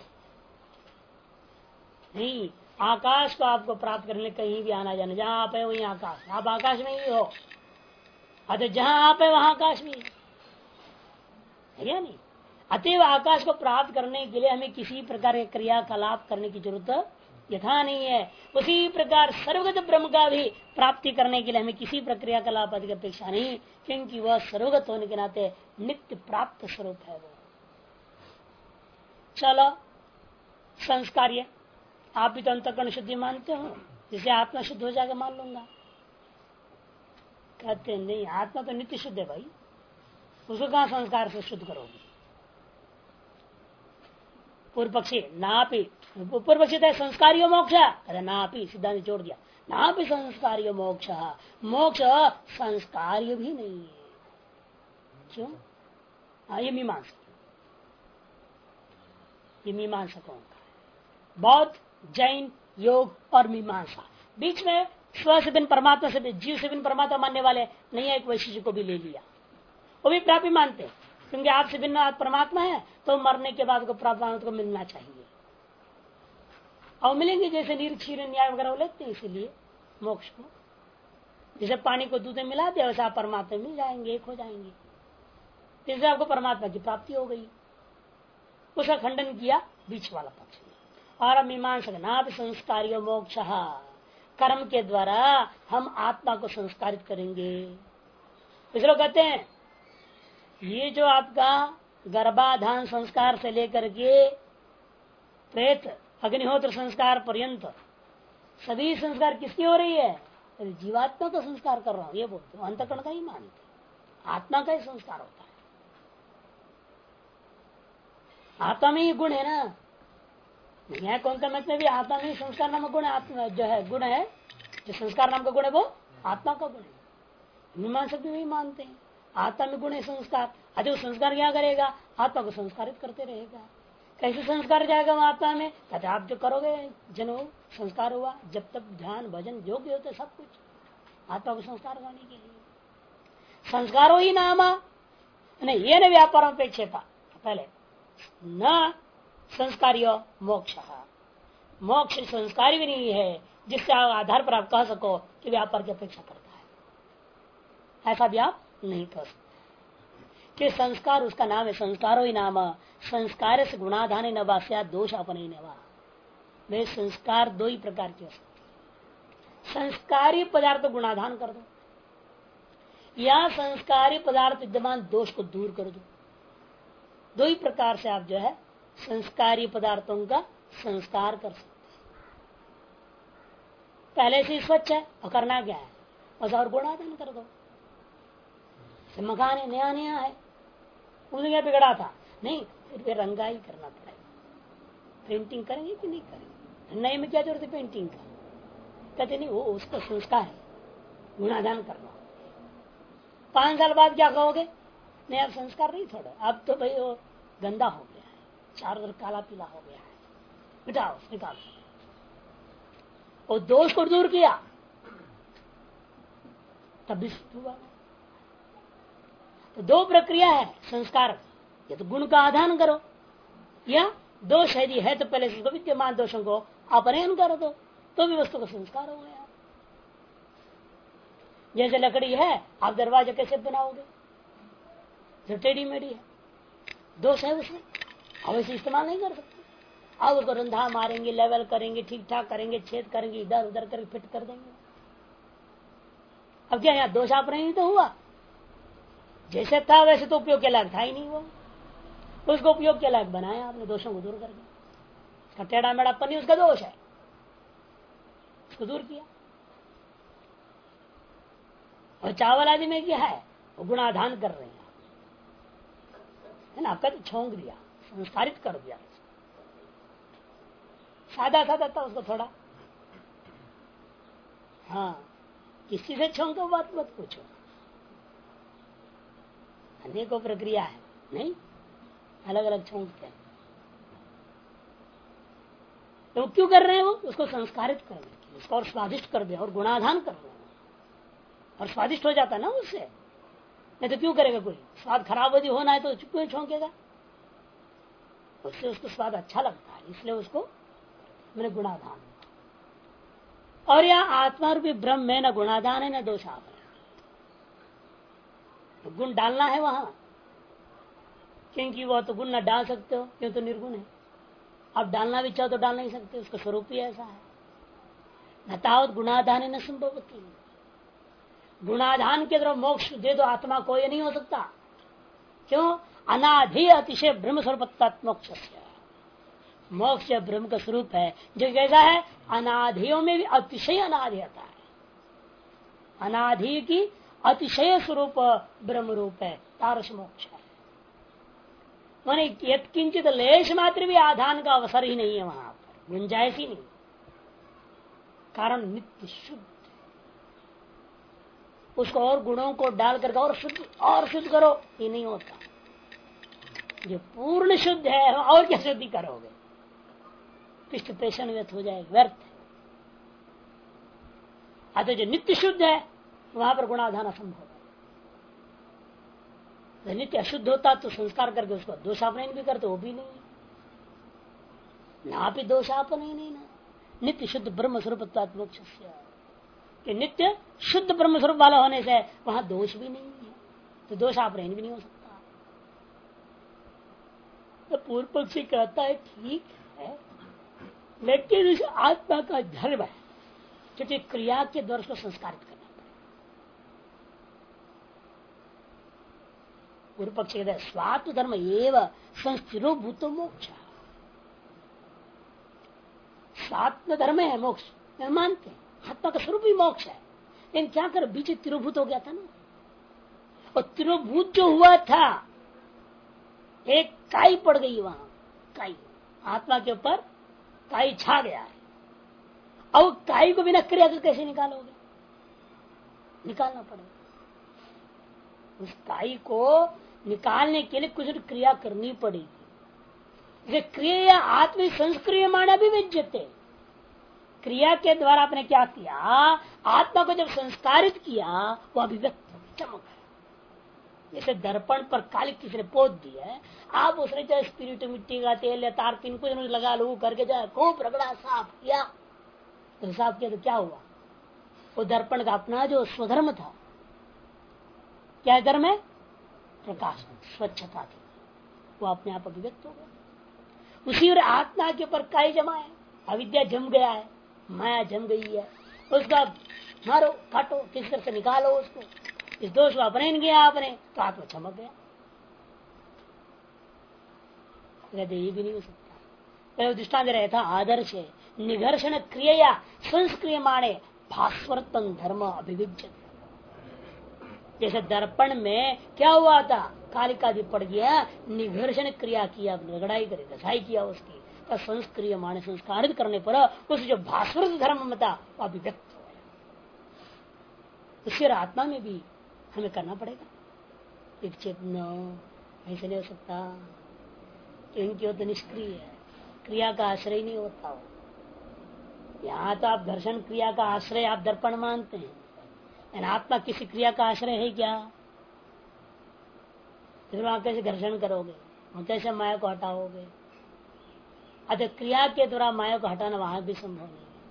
नहीं, आकाश को आपको प्राप्त करने में कहीं भी आना जाना, जहां आप है वहीं आकाश, आप आकाश में ही हो। अतः जहां आप है वहां आकाश में है या नहीं? अतएव आकाश को प्राप्त करने के लिए हमें किसी प्रकार के क्रियाकलाप करने की जरूरत यथा नहीं है। उसी प्रकार सर्वगत ब्रह्म का भी प्राप्ति करने के लिए हमें किसी प्रक्रिया कलाप अधिक अपेक्षा नहीं, क्योंकि वह सर्वगत होने के नाते नित्य प्राप्त स्वरूप है वो। चलो संस्कार्य, आप भी तो अंतःकरण शुद्धि मानते हो, जिसे आत्मा शुद्ध हो जाएगा मान लूंगा। कहते नहीं, आत्मा तो नित्य शुद्ध है भाई, उसको कहां संस्कार से शुद्ध करोगे? पूर्व पक्षी नापी, पूर्व पक्षी था संस्कारियो मोक्ष, अरे नापी सिद्धांत जोड़ दिया, नापी संस्कारियो मोक्ष, मोक्ष संस्कार्य भी नहीं है। क्यों? ये मीमांसा, ये मीमांसकों का बौद्ध जैन योग और मीमांसा बीच में स्व से बिन परमात्मा से जीव से बिन परमात्मा मानने वाले नहीं है, एक वैशिष्ट को भी ले लिया, वो भी प्राप्ति मानते हैं। क्योंकि आपसे भिन्न आप परमात्मा है तो मरने के बाद को परमात्मा को मिलना चाहिए, और मिलेंगे जैसे नीर क्षीर न्याय वगैरह लेते हैं, इसीलिए मोक्ष को जैसे पानी को दूध में मिला दिया वैसे आप परमात्मा मिल जाएंगे, एक हो जाएंगे, जैसे आपको परमात्मा की प्राप्ति हो गई। उसका खंडन किया बीच वाला पक्ष ने। और मीमांसक ना संस्कार्य मोक्ष, कर्म के द्वारा हम आत्मा को संस्कारित करेंगे। इसलिए कहते हैं ये जो आपका गर्भाधान संस्कार से लेकर के प्रेत अग्निहोत्र संस्कार पर्यंत सभी संस्कार किसकी हो रही है? जीवात्मा का संस्कार कर रहा हूं ये बोलते हो, अंतःकरण का ही मानते, आत्मा का ही संस्कार होता है। आत्मा में ही गुण है ना, यहाँ कौन सा मत में भी आत्मा में संस्कार नामक गुण है, आत्मा जो है गुण है, जो संस्कार नाम का गुण है वो आत्मा का गुण है। मीमांसक भी वही मानते हैं, आत्मा में गुण है संस्कार। अरे वो संस्कार क्या करेगा? आत्मा को संस्कारित करते रहेगा। कैसे संस्कार जाएगा वहां आत्मा में? कहते आप जो करोगे जन्म संस्कार हुआ, जब तक ध्यान भजन योग्य होते सब कुछ आत्मा को संस्कार करने के लिए। संस्कारो ही नामा नहीं, ये न व्यापार अपेक्षिता पहले न संस्कारियो मोक्ष, मोक्ष संस्कारी भी नहीं है जिसके आधार पर आप कह सको कि व्यापार की अपेक्षा करता है। ऐसा भी आप नहीं कह सकते कि संस्कार उसका नाम है, संस्कारो ही नाम, संस्कार से गुणाधान नवास्या दोष अपने नवा। वे संस्कार दो ही प्रकार के हो सकते, संस्कारी पदार्थ गुणाधान कर दो या संस्कारी पदार्थ विद्यमान दोष को दूर कर दो। दो ही प्रकार से आप जो है संस्कारी पदार्थों का संस्कार कर सकते। पहले से स्वच्छ है और करना क्या है, बस और गुणाधान कर दो। मकान है, नया नया है, उसने बिगड़ा था नहीं, फिर भी रंगाई करना पड़ेगा। पेंटिंग करेंगे कि नहीं करेंगे? नए में क्या जरूरत है पेंटिंग का? कहते नहीं, वो उसका संस्कार है, गुणाधान करना। 5 साल बाद क्या कहोगे? नहीं अब संस्कार नहीं, थोड़ा अब तो भाई वो गंदा हो गया है, चारों तरफ काला पीला हो गया है, मिटाओ निकाल। और दोष को दूर किया तब भी हुआ। तो दो प्रक्रिया है संस्कार, या तो गुण का आधान करो या दोष यदि है तो पहले से तो विद्यमान दोषों को अपनयन कर दो, तो भी वस्तु का संस्कार हो गया। जैसे लकड़ी है, आप दरवाजा कैसे बनाओगे? जो टेढ़ी मेढ़ी है, दोष है उसमें, अब इसे इस्तेमाल नहीं कर सकते। अब उसको रंधा मारेंगे, लेवल करेंगे, ठीक ठाक करेंगे, छेद करेंगे, इधर उधर करके फिट कर देंगे। अब क्या यहाँ दोष अपनयन तो हुआ, जैसे था वैसे तो उपयोग के लायक था ही नहीं वो, उसको उपयोग के लायक बनाया आपने दोषों को दूर करके। उसका टेढ़ा मेढ़ा पन्नी उसका दोष है, उसको दूर किया। और चावल आदि में क्या है, वो गुणाधान कर रहे हैं, है ना? आपका तो छोंक दिया, संस्कारित कर दिया। सादा सादा था उसको थोड़ा, हाँ किसी से छोंको बात मत पूछो, अनेकों प्रक्रिया है, नहीं अलग अलग छोंकते हैं। तो क्यों कर रहे हैं? वो उसको संस्कारित कर दे, उसको और स्वादिष्ट कर दे और गुणाधान कर दे, और स्वादिष्ट हो जाता है ना उससे। नहीं तो क्यों करेगा कोई? स्वाद खराब यदि होना है तो क्यों छोंकेगा? उससे उसको स्वाद अच्छा लगता है, इसलिए उसको मैंने गुणाधान। और यह आत्मा रूपी ब्रह्म में न गुणाधान है न दोषापन, तो गुण डालना है वहां, क्योंकि वो तो गुण न डाल सकते हो, क्यों तो निर्गुण है। अब डालना भी चाहो तो डाल नहीं सकते, उसका स्वरूप ही ऐसा है। न तावत गुणाधान न संभवती, गुणाधान के तरफ मोक्ष दे दो आत्मा को, ये नहीं हो सकता। क्यों? अनाधि अतिशय ब्रह्म स्वरूप मोक्ष, मोक्ष ब्रह्म का स्वरूप है जो कैसा है, अनाधियों में भी अतिशय अनाधिता है। अनाधि की अतिशय स्वरूप ब्रह्म रूप है, तारस मोक्ष है। माने यत्किंचित लेश मात्र भी आधान का अवसर ही नहीं है वहां पर, गुंजाइश ही नहीं। कारण नित्य शुद्ध, उसको और गुणों को डाल करके और शुद्ध करो, ये नहीं होता। जो पूर्ण शुद्ध है और क्या शुद्धि करोगे? पिष्ट पेशन व्यर्थ हो जाएगा, व्यर्थ। अतः जो नित्य शुद्ध है वहां पर गुणाधान असंभव है। नित्य अशुद्ध होता तो संस्कार करके उसको दोषापनयन भी करते, वो भी नहीं, ना भी दोषापनयन नहीं ना। नित्य शुद्ध ब्रह्म स्वरूप मोक्ष, कि नित्य शुद्ध ब्रह्म स्वरूप वाला होने से वहां दोष भी नहीं है, तो दोषापनयन भी नहीं हो सकता। तो पूर्व पक्षी कहता है ठीक है, लेकिन इस आत्मा का धर्म है क्योंकि क्रिया के द्वारा उसको संस्कारित करना पड़ेगा। पूर्व पक्ष कहते हैं स्वात्म धर्म एवं संस्थिरो भूतो मोक्ष, स्वात्म धर्म है मोक्ष, मानते हैं आत्मा का स्वरूप ही मोक्ष है। लेकिन क्या कर, बीच तिरुभूत हो गया था ना, और तिरुभूत जो हुआ था एक काई पड़ गई वहां, काई आत्मा के ऊपर काई छा गया है। अब काई को बिना क्रिया के कैसे निकालोगे? निकालना पड़ेगा। उस काई को निकालने के लिए कुछ क्रिया करनी पड़ेगी, क्रिया आत्म संस्क्रियमाण भी विज्यते। क्रिया के द्वारा आपने क्या किया, आत्मा को जब संस्कारित किया वो अभिव्यक्त चमक है। जैसे दर्पण पर काली किसी ने पोत दिया है, आप उसने चाहे स्पिरिट मिट्टी का तेल या तार तीन कुछ लगा लो करके जाए खूब रगड़ा साफ किया, तो साफ किया तो क्या हुआ, वो दर्पण का अपना जो स्वधर्म था, क्या धर्म है, प्रकाश स्वच्छता थी, वो अपने आप अभिव्यक्त हो गया। उसी और आत्मा के ऊपर काय जमा है, अविद्या जम गया है, माया जम गई है, उसका मारो काटो किसी तरह से निकालो उसको, इस दोष को अपने गया आपने तो आत्मा चमक गया। कहते ये भी नहीं हो सकता। दृष्टांत दे रहा था आदर्श है निघर्षण क्रिया संस्क्रियमाणे भास्वरतन धर्म अभिविज्य। जैसे दर्पण में क्या हुआ था, कालिका भी पड़ गया, निघर्षण क्रिया किया, रगड़ाई करे घसाई किया उसकी, तो संस्क्रिय माने संस्कारित करने पर उस जो भास्वर धर्म था वो अभिव्यक्त हो गया। उसके आत्मा में भी हमें करना पड़ेगा। एक चेतन ऐसे नहीं हो सकता क्योंकि वो तो निष्क्रिय है, क्रिया का आश्रय नहीं होता हो। यहाँ तो आप घर्षण क्रिया का आश्रय आप दर्पण मानते हैं, आत्मा किसी क्रिया का आश्रय है क्या? फिर वहां कैसे घर्षण करोगे, वहां कैसे माया को हटाओगे? अतः क्रिया के द्वारा माया को हटाना वहां भी संभव नहीं है।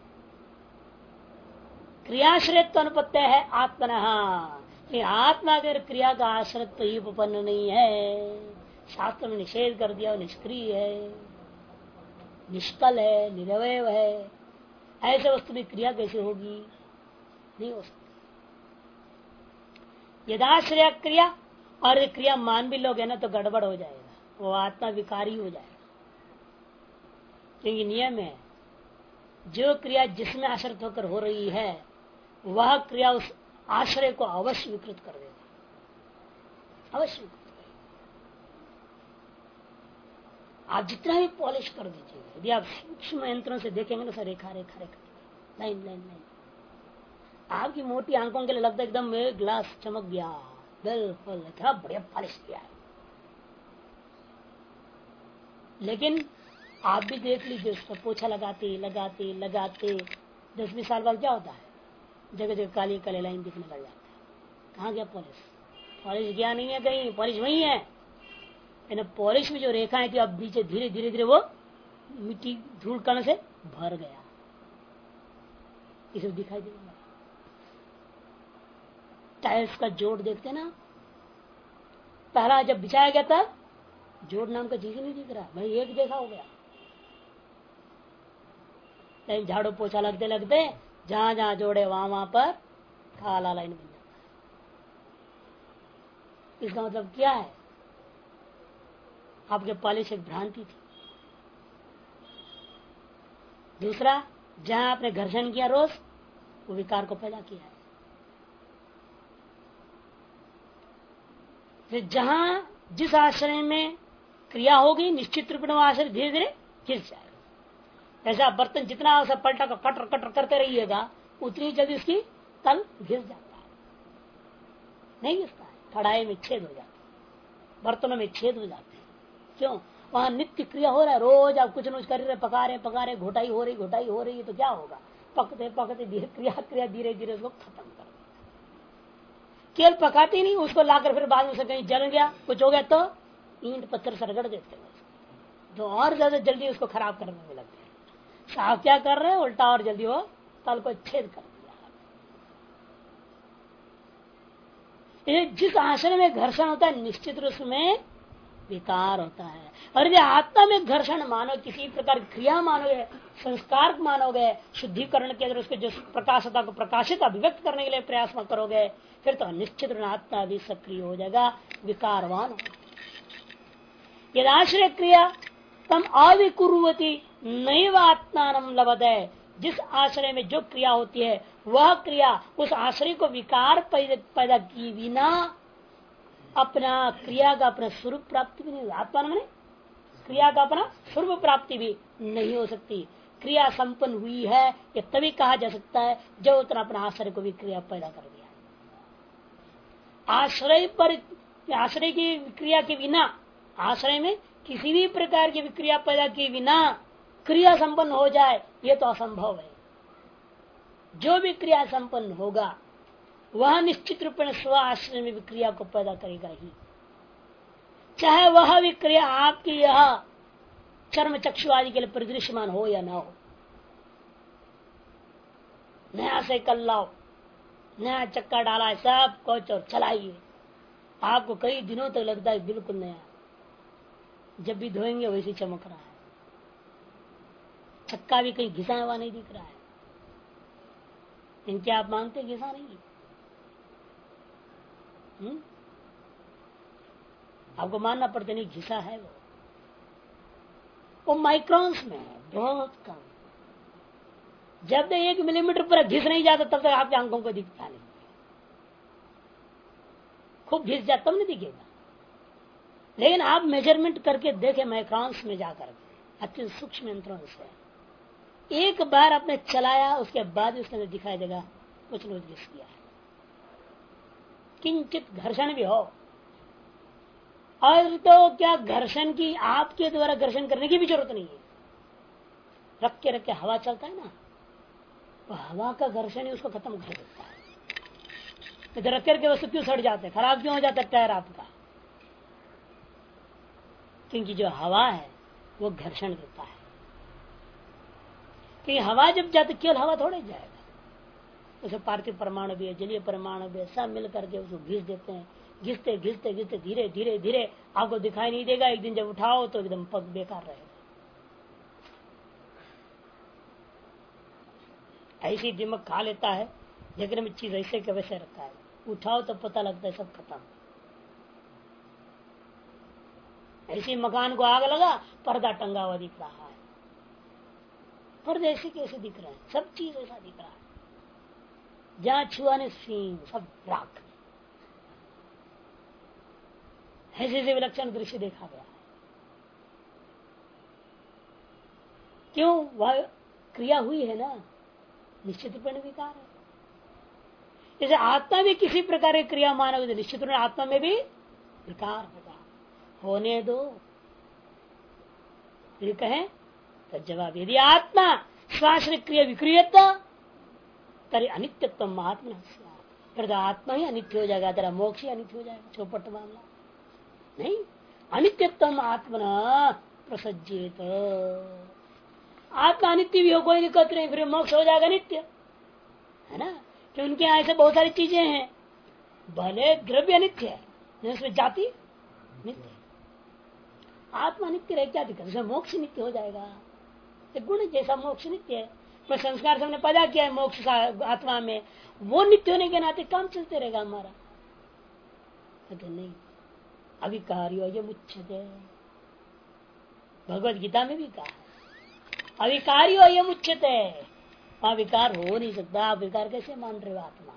क्रियाश्रयत्व अनुपत्य है आत्मन, आत्मा के क्रिया का आश्रयत्व ही उपपन्न नहीं है। शास्त्र में निषेध कर दिया, निष्क्रिय है, निष्कल है, निरवय है। ऐसे वस्तु में क्रिया कैसे होगी? नहीं हो सकती। यदाश्रय क्रिया और क्रिया मान भी लोगे ना तो गड़बड़ हो जाएगा, वो आत्मा विकारी हो जाएगा। क्योंकि नियम है जो क्रिया जिसमें आश्रित होकर हो रही है वह क्रिया उस आश्रय को अवश्य विकृत कर देगा, अवश्य विकृत करेगा। आप जितना भी पॉलिश कर दीजिए, यदि आप सूक्ष्म यंत्रों से देखेंगे ना, रेखा रेखा रेखा लाइन लाइन लाइन, आपकी मोटी आंखों के लिए लगता है एकदम ग्लास चमक गया, बिल्कुल क्या बढ़िया पॉलिश किया है। लेकिन आप भी देख लीजिए, उसको पोछा लगाते लगाते लगाते 10-20 साल बाद क्या होता है, जगह जगह काली काली लाइन दिखने लग जाता है। कहाँ गया पॉलिश? पॉलिश गया नहीं है कहीं, पॉलिश वही है। पॉलिश में जो रेखाएं थी अब नीचे धीरे धीरे धीरे वो मिट्टी धूल कण से भर गया, इसे दिखाई देगा। टाइल्स का जोड़ देखते ना, पहला जब बिछाया गया था जोड़ नाम का चीज नहीं दिख रहा, भाई एक जैसा हो गया। लेकिन झाड़ू पोछा लगते लगते जहां जहां जोड़े वहां पर काला लाइन बन जाता है। इसका मतलब क्या है? आपके पॉलिश एक भ्रांति थी। दूसरा, जहां आपने घर्षण किया रोज, वो विकार को पैदा किया है। फिर जहां जिस आश्रय में क्रिया होगी निश्चित रूप में आश्रय धीरे धीरे घिस जाएगा। ऐसा बर्तन जितना उसे पलटा कर कटर कटर करते रहिएगा उतनी जल्दी उसकी तल घिस जाता है, नहीं घिसता है। कढ़ाई में छेद हो जाते हैं, बर्तनों में छेद हो जाते हैं। क्यों? वहां नित्य क्रिया हो रहा है, रोज आप कुछ न कुछ कर रहे, पका रहे, घोटाई हो रही है, तो क्या होगा? पकते पकते क्रिया धीरे धीरे उसको खत्म कर देगा। केवल पकाते नहीं, उसको लाकर फिर बाद में से कहीं जल गया, कुछ हो गया तो ईंट पत्थर से रगड़ देते हैं, जो और ज्यादा जल्दी उसको खराब करने में लगते हैं। साफ क्या कर रहे हैं, उल्टा और जल्दी वो तल को छेद कर दिया। जिस आश्रय में घर्षण होता है निश्चित रूप में विकार होता है। और यदि आत्मा में घर्षण मानो, किसी प्रकार क्रिया मानोगे, संस्कार मानोगे, शुद्धिकरण के अंदर उसके जो प्रकाशता को प्रकाशित अभिव्यक्त करने के लिए प्रयास मत करोगे, फिर तो निश्चित रूप आत्मा भी सक्रिय हो जाएगा, विकारवान होगा। यदाश्रय क्रिया तम अविकुर्वती नैव आत्मानं लभते। जिस आश्रय में जो क्रिया होती है वह क्रिया उस आश्रय को विकार पैदा की बिना अपना क्रिया का अपना स्वरूप प्राप्ति भी नहीं होगी। आत्मा में क्रिया का अपना स्वरूप प्राप्ति भी नहीं हो सकती। क्रिया संपन्न हुई है ये तभी कहा जा सकता है जब उतना अपना आश्रय को भी क्रिया पैदा कर दिया। आश्रय पर आश्रय की क्रिया के बिना आश्रय में किसी भी प्रकार की विक्रिया पैदा किए बिना क्रिया संपन्न हो जाए यह तो असंभव है। जो भी क्रिया संपन्न होगा वह निश्चित रूप में स्व आश्रय में विक्रिया को पैदा करेगा ही, चाहे वह विक्रिया आपकी यह चर्म चक्षु आदि के लिए परिदृश्यमान हो या ना हो। नया साइकिल लाओ, नया चक्का डाला है, सब कुछ और चलाइए, आपको कई दिनों तक लगता है बिल्कुल नया, जब भी धोएंगे वैसे चमक रहा है। चक्का भी कहीं घिसा हुआ नहीं दिख रहा है। इनके आप मानते घिसा नहीं? आपको मानना पड़ता नहीं घिसा है। वो माइक्रॉन्स में है, बहुत कम। जब तक 1 मिलीमीटर पर घिस नहीं जाता तब तक आपकी आंखों को दिखता नहीं। खूब घिस जाता तब नहीं दिखेगा। लेकिन आप मेजरमेंट करके देखें माइक्रॉन्स में जाकर अत्यंत सूक्ष्म यंत्रों से, एक बार आपने चलाया उसके बाद उसके अंदर दिखाई देगा कुछ न कुछ घिस गया है। किंचित घर्षण भी हो, और तो क्या घर्षण की आपके द्वारा घर्षण करने की भी जरूरत नहीं है। रख के हवा चलता है ना, तो हवा का घर्षण ही उसको खत्म कर देता है। तो रख करके वस्तु क्यों सड़ जाते, खराब क्यों हो जाता है टायर आपका? क्योंकि जो हवा है वो घर्षण देता है। क्योंकि हवा जब जाती केवल हवा थोड़े जाएगा, उसे पार्थिव परमाणु भी है, जलीय परमाणु भी है, सब मिल करके उसको घिस देते हैं। घिसते घिसते घिसते धीरे धीरे धीरे आपको दिखाई नहीं देगा। एक दिन जब उठाओ तो एकदम पग बेकार रहेगा। ऐसी दिमाग खा लेता है, देखने में चीज ऐसे के वैसे रखा है, उठाओ तो पता लगता है सब खत्म। ऐसी मकान को आग लगा, पर्दा टंगा हुआ दिख रहा है, पर्दे ऐसे कैसे दिख रहे हैं, सब चीज ऐसा दिख रहा है। जहां छुआ ने सीन सब राख, ऐसे विलक्षण दृश्य देखा गया है। क्यों? वह क्रिया हुई है ना, निश्चित रूप में विकार है। जैसे आत्मा भी किसी प्रकार की क्रिया मानव, निश्चित रूप में आत्मा में भी विकार होगा। होने दो, फिर कहें तो जवाब, यदि आत्मा श्वास क्रिया विक्रियता तरी अनित्यत्व महात्मा, फिर तो आत्मा ही अनित्य हो जाएगा, तेरा मोक्ष ही अनित्य हो जाएगा। चौपट मामला नहीं, अनित्यत्व आत्मा प्रसज्जित। आत्मा अनित्य भी हो, कोई दिक्कत नहीं, फिर मोक्ष हो जाएगा नित्य, है ना। कि उनके यहाँ ऐसे बहुत सारी चीजें हैं, भले द्रव्य अनित्य है, उसमें जाति नित्य, आत्मा नित्य रहे, क्या दिक्कत, उसमें मोक्ष नित्य हो जाएगा। गुण जैसा मोक्ष नित्य है, मैं संस्कार से हमने पैदा किया है मोक्ष आत्मा में, वो नित्य होने के नाते काम चलते रहेगा हमारा। तो नहीं, अविकार्यो ये मुच्यते, भगवत गीता में भी कहा है अविकार्यो ये मुच्यते। वहां विकार हो नहीं सकता, आप विकार कैसे मान रहे हो आत्मा?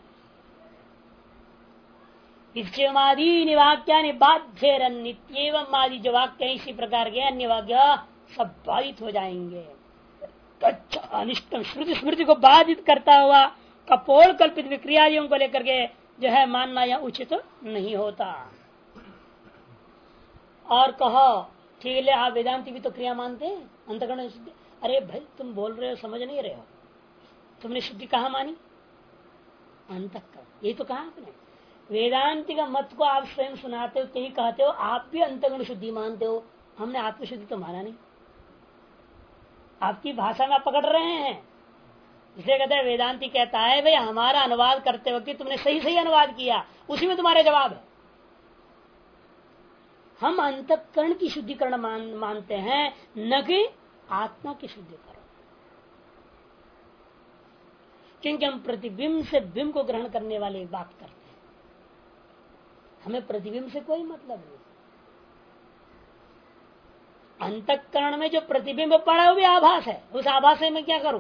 इच्छेमादि वाक्या बाध्य नित्यम आदि जो वाक्य इसी प्रकार के अन्य वाक्य सब बाधित हो जाएंगे। अनिष्टम श्रुति स्मृति को बाधित करता हुआ कपोल कल्पित विक्रियादियों को लेकर के जो है मानना या उचित नहीं होता। और कहो ठीक है, आप वेदांति भी तो क्रिया मानते हैं, अंतःकरण शुद्धि। अरे भाई तुम बोल रहे हो, समझ नहीं रहे हो, तुमने शुद्धि कहाँ मानी? अंतःकरण, ये तो कहा आपने। वेदांति का मत को आप स्वयं सुनाते हो, यही कहते हो आप भी अंतःकरण शुद्धि मानते हो, हमने आत्मशुद्धि तो माना नहीं। आपकी भाषा में आप पकड़ रहे हैं, इसलिए कहते हैं वेदांति कहता है भाई हमारा अनुवाद करते वक्त तुमने सही सही अनुवाद किया, उसी में तुम्हारे जवाब है। हम अंतःकरण की शुद्धिकरण मानते हैं, न कि आत्मा की शुद्धिकरण, क्योंकि हम प्रतिबिंब से बिंब को ग्रहण करने वाले बात करते हैं, हमें प्रतिबिंब से कोई मतलब नहीं। अंतःकरण में जो प्रतिबिंब पड़ा वो भी आभास है, उस आभास से मैं क्या करूं?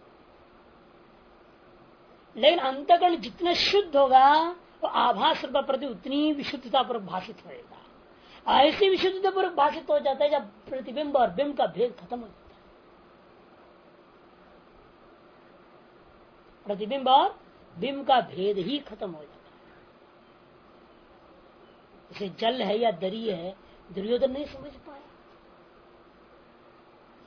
लेकिन अंतःकरण जितना शुद्ध होगा वो आभास प्रति उतनी विशुद्धता पर भाषित होगा। ऐसी विशुद्धता पर भाषित हो जाता है जब प्रतिबिंब और बिंब का भेद खत्म हो जाता है। प्रतिबिंब और बिंब का भेद ही खत्म हो जाता है। इसे जल है या दरी है, दुर्योधन नहीं समझ पाया,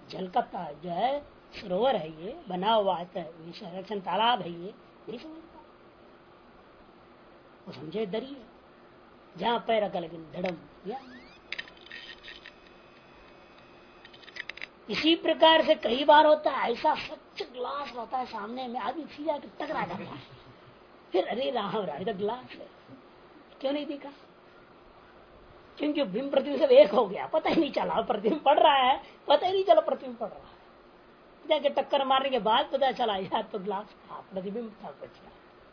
जल का जो है सरोवर है, ये बना हुआ है संरक्षण तालाब है, ये नहीं समझता। वो समझे दरी है, जहां पैर रखा लेकिन धड़म या। इसी प्रकार से कई बार होता है ऐसा, स्वच्छ ग्लास रहता है सामने में, आदमी सीधा टकरा जाता है, फिर अरे राम राम तो ग्लास है, क्यों नहीं दिखा? क्योंकि बिंब प्रतिबिंब सब एक हो गया, पता ही नहीं चला प्रतिबिंब पड़ रहा है, पता ही नहीं चला प्रतिबिंब पड़ रहा है। जाके टक्कर मारने के बाद पता चला यार तो ग्लास था, प्रतिबिंब था कुछ।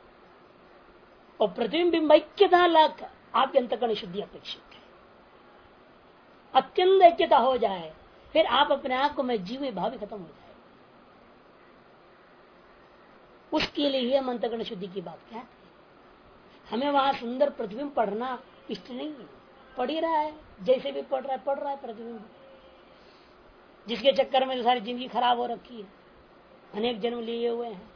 और प्रतिबिंब ऐक्यता लाख आपके अंतःकरण शुद्धि अपेक्षित है, अत्यंत ऐक्यता हो जाए, फिर आप अपने आप को मैं जीव भाव खत्म हो जाए। उसके लिए ही हम अंतःकरण शुद्धि की बात कहते हैं। हमें वहां सुंदर प्रतिबिंब पढ़ना इष्ट नहीं है, पढ़ ही रहा है, जैसे भी पढ़ रहा है प्रतिबिंब, जिसके चक्कर में तो सारी जिंदगी खराब हो रखी है, अनेक जन्म लिए हुए हैं।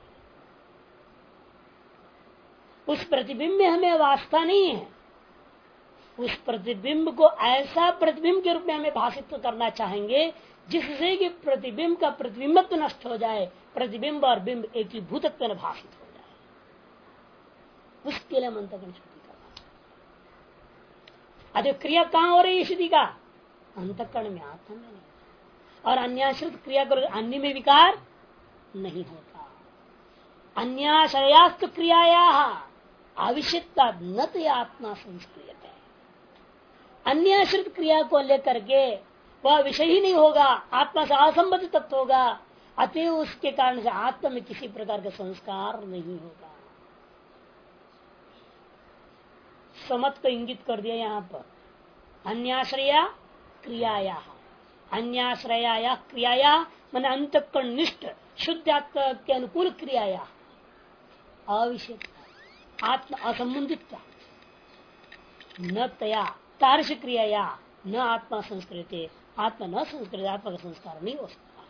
उस प्रतिबिंब में हमें वास्ता नहीं है, उस प्रतिबिंब को ऐसा प्रतिबिंब के रूप में हमें भाषित करना चाहेंगे जिससे कि प्रतिबिंब का प्रतिबिंबत्व नष्ट हो जाए, प्रतिबिंब और बिंब एक ही भूतत्व में भाषित हो जाए। उसके लिए अंतःकरण शुद्धि करना। अरे क्रिया कहां हो रही है शुद्धि का? अंतःकरण में, आत्मा में नहीं। और अन्याश्रित क्रिया कर अन्य में विकार नहीं होता। अन्याश्रयास्त क्रियाया आविष्यता न तो आत्मा संस्क्रियते। अन्याश्रित क्रिया को लेकर के वह विषय ही नहीं होगा, आत्मा से असंबद्ध तत्व होगा, अतएव उसके कारण से आत्मा में किसी प्रकार का संस्कार नहीं होगा। समत को इंगित कर दिया यहाँ पर। अन्याश्रया क्रियाया, अन्याश्रया क्रियाया मन अंतःकरण निष्ठ शुद्ध आत्मा के अनुकूल क्रियाया अविषय आत्मा असंबंधित न तया तार्श क्रियाया न आत्मा संस्कृत, आत्मा न संस्कृत, आत्मा का संस्कार नहीं हो सकता।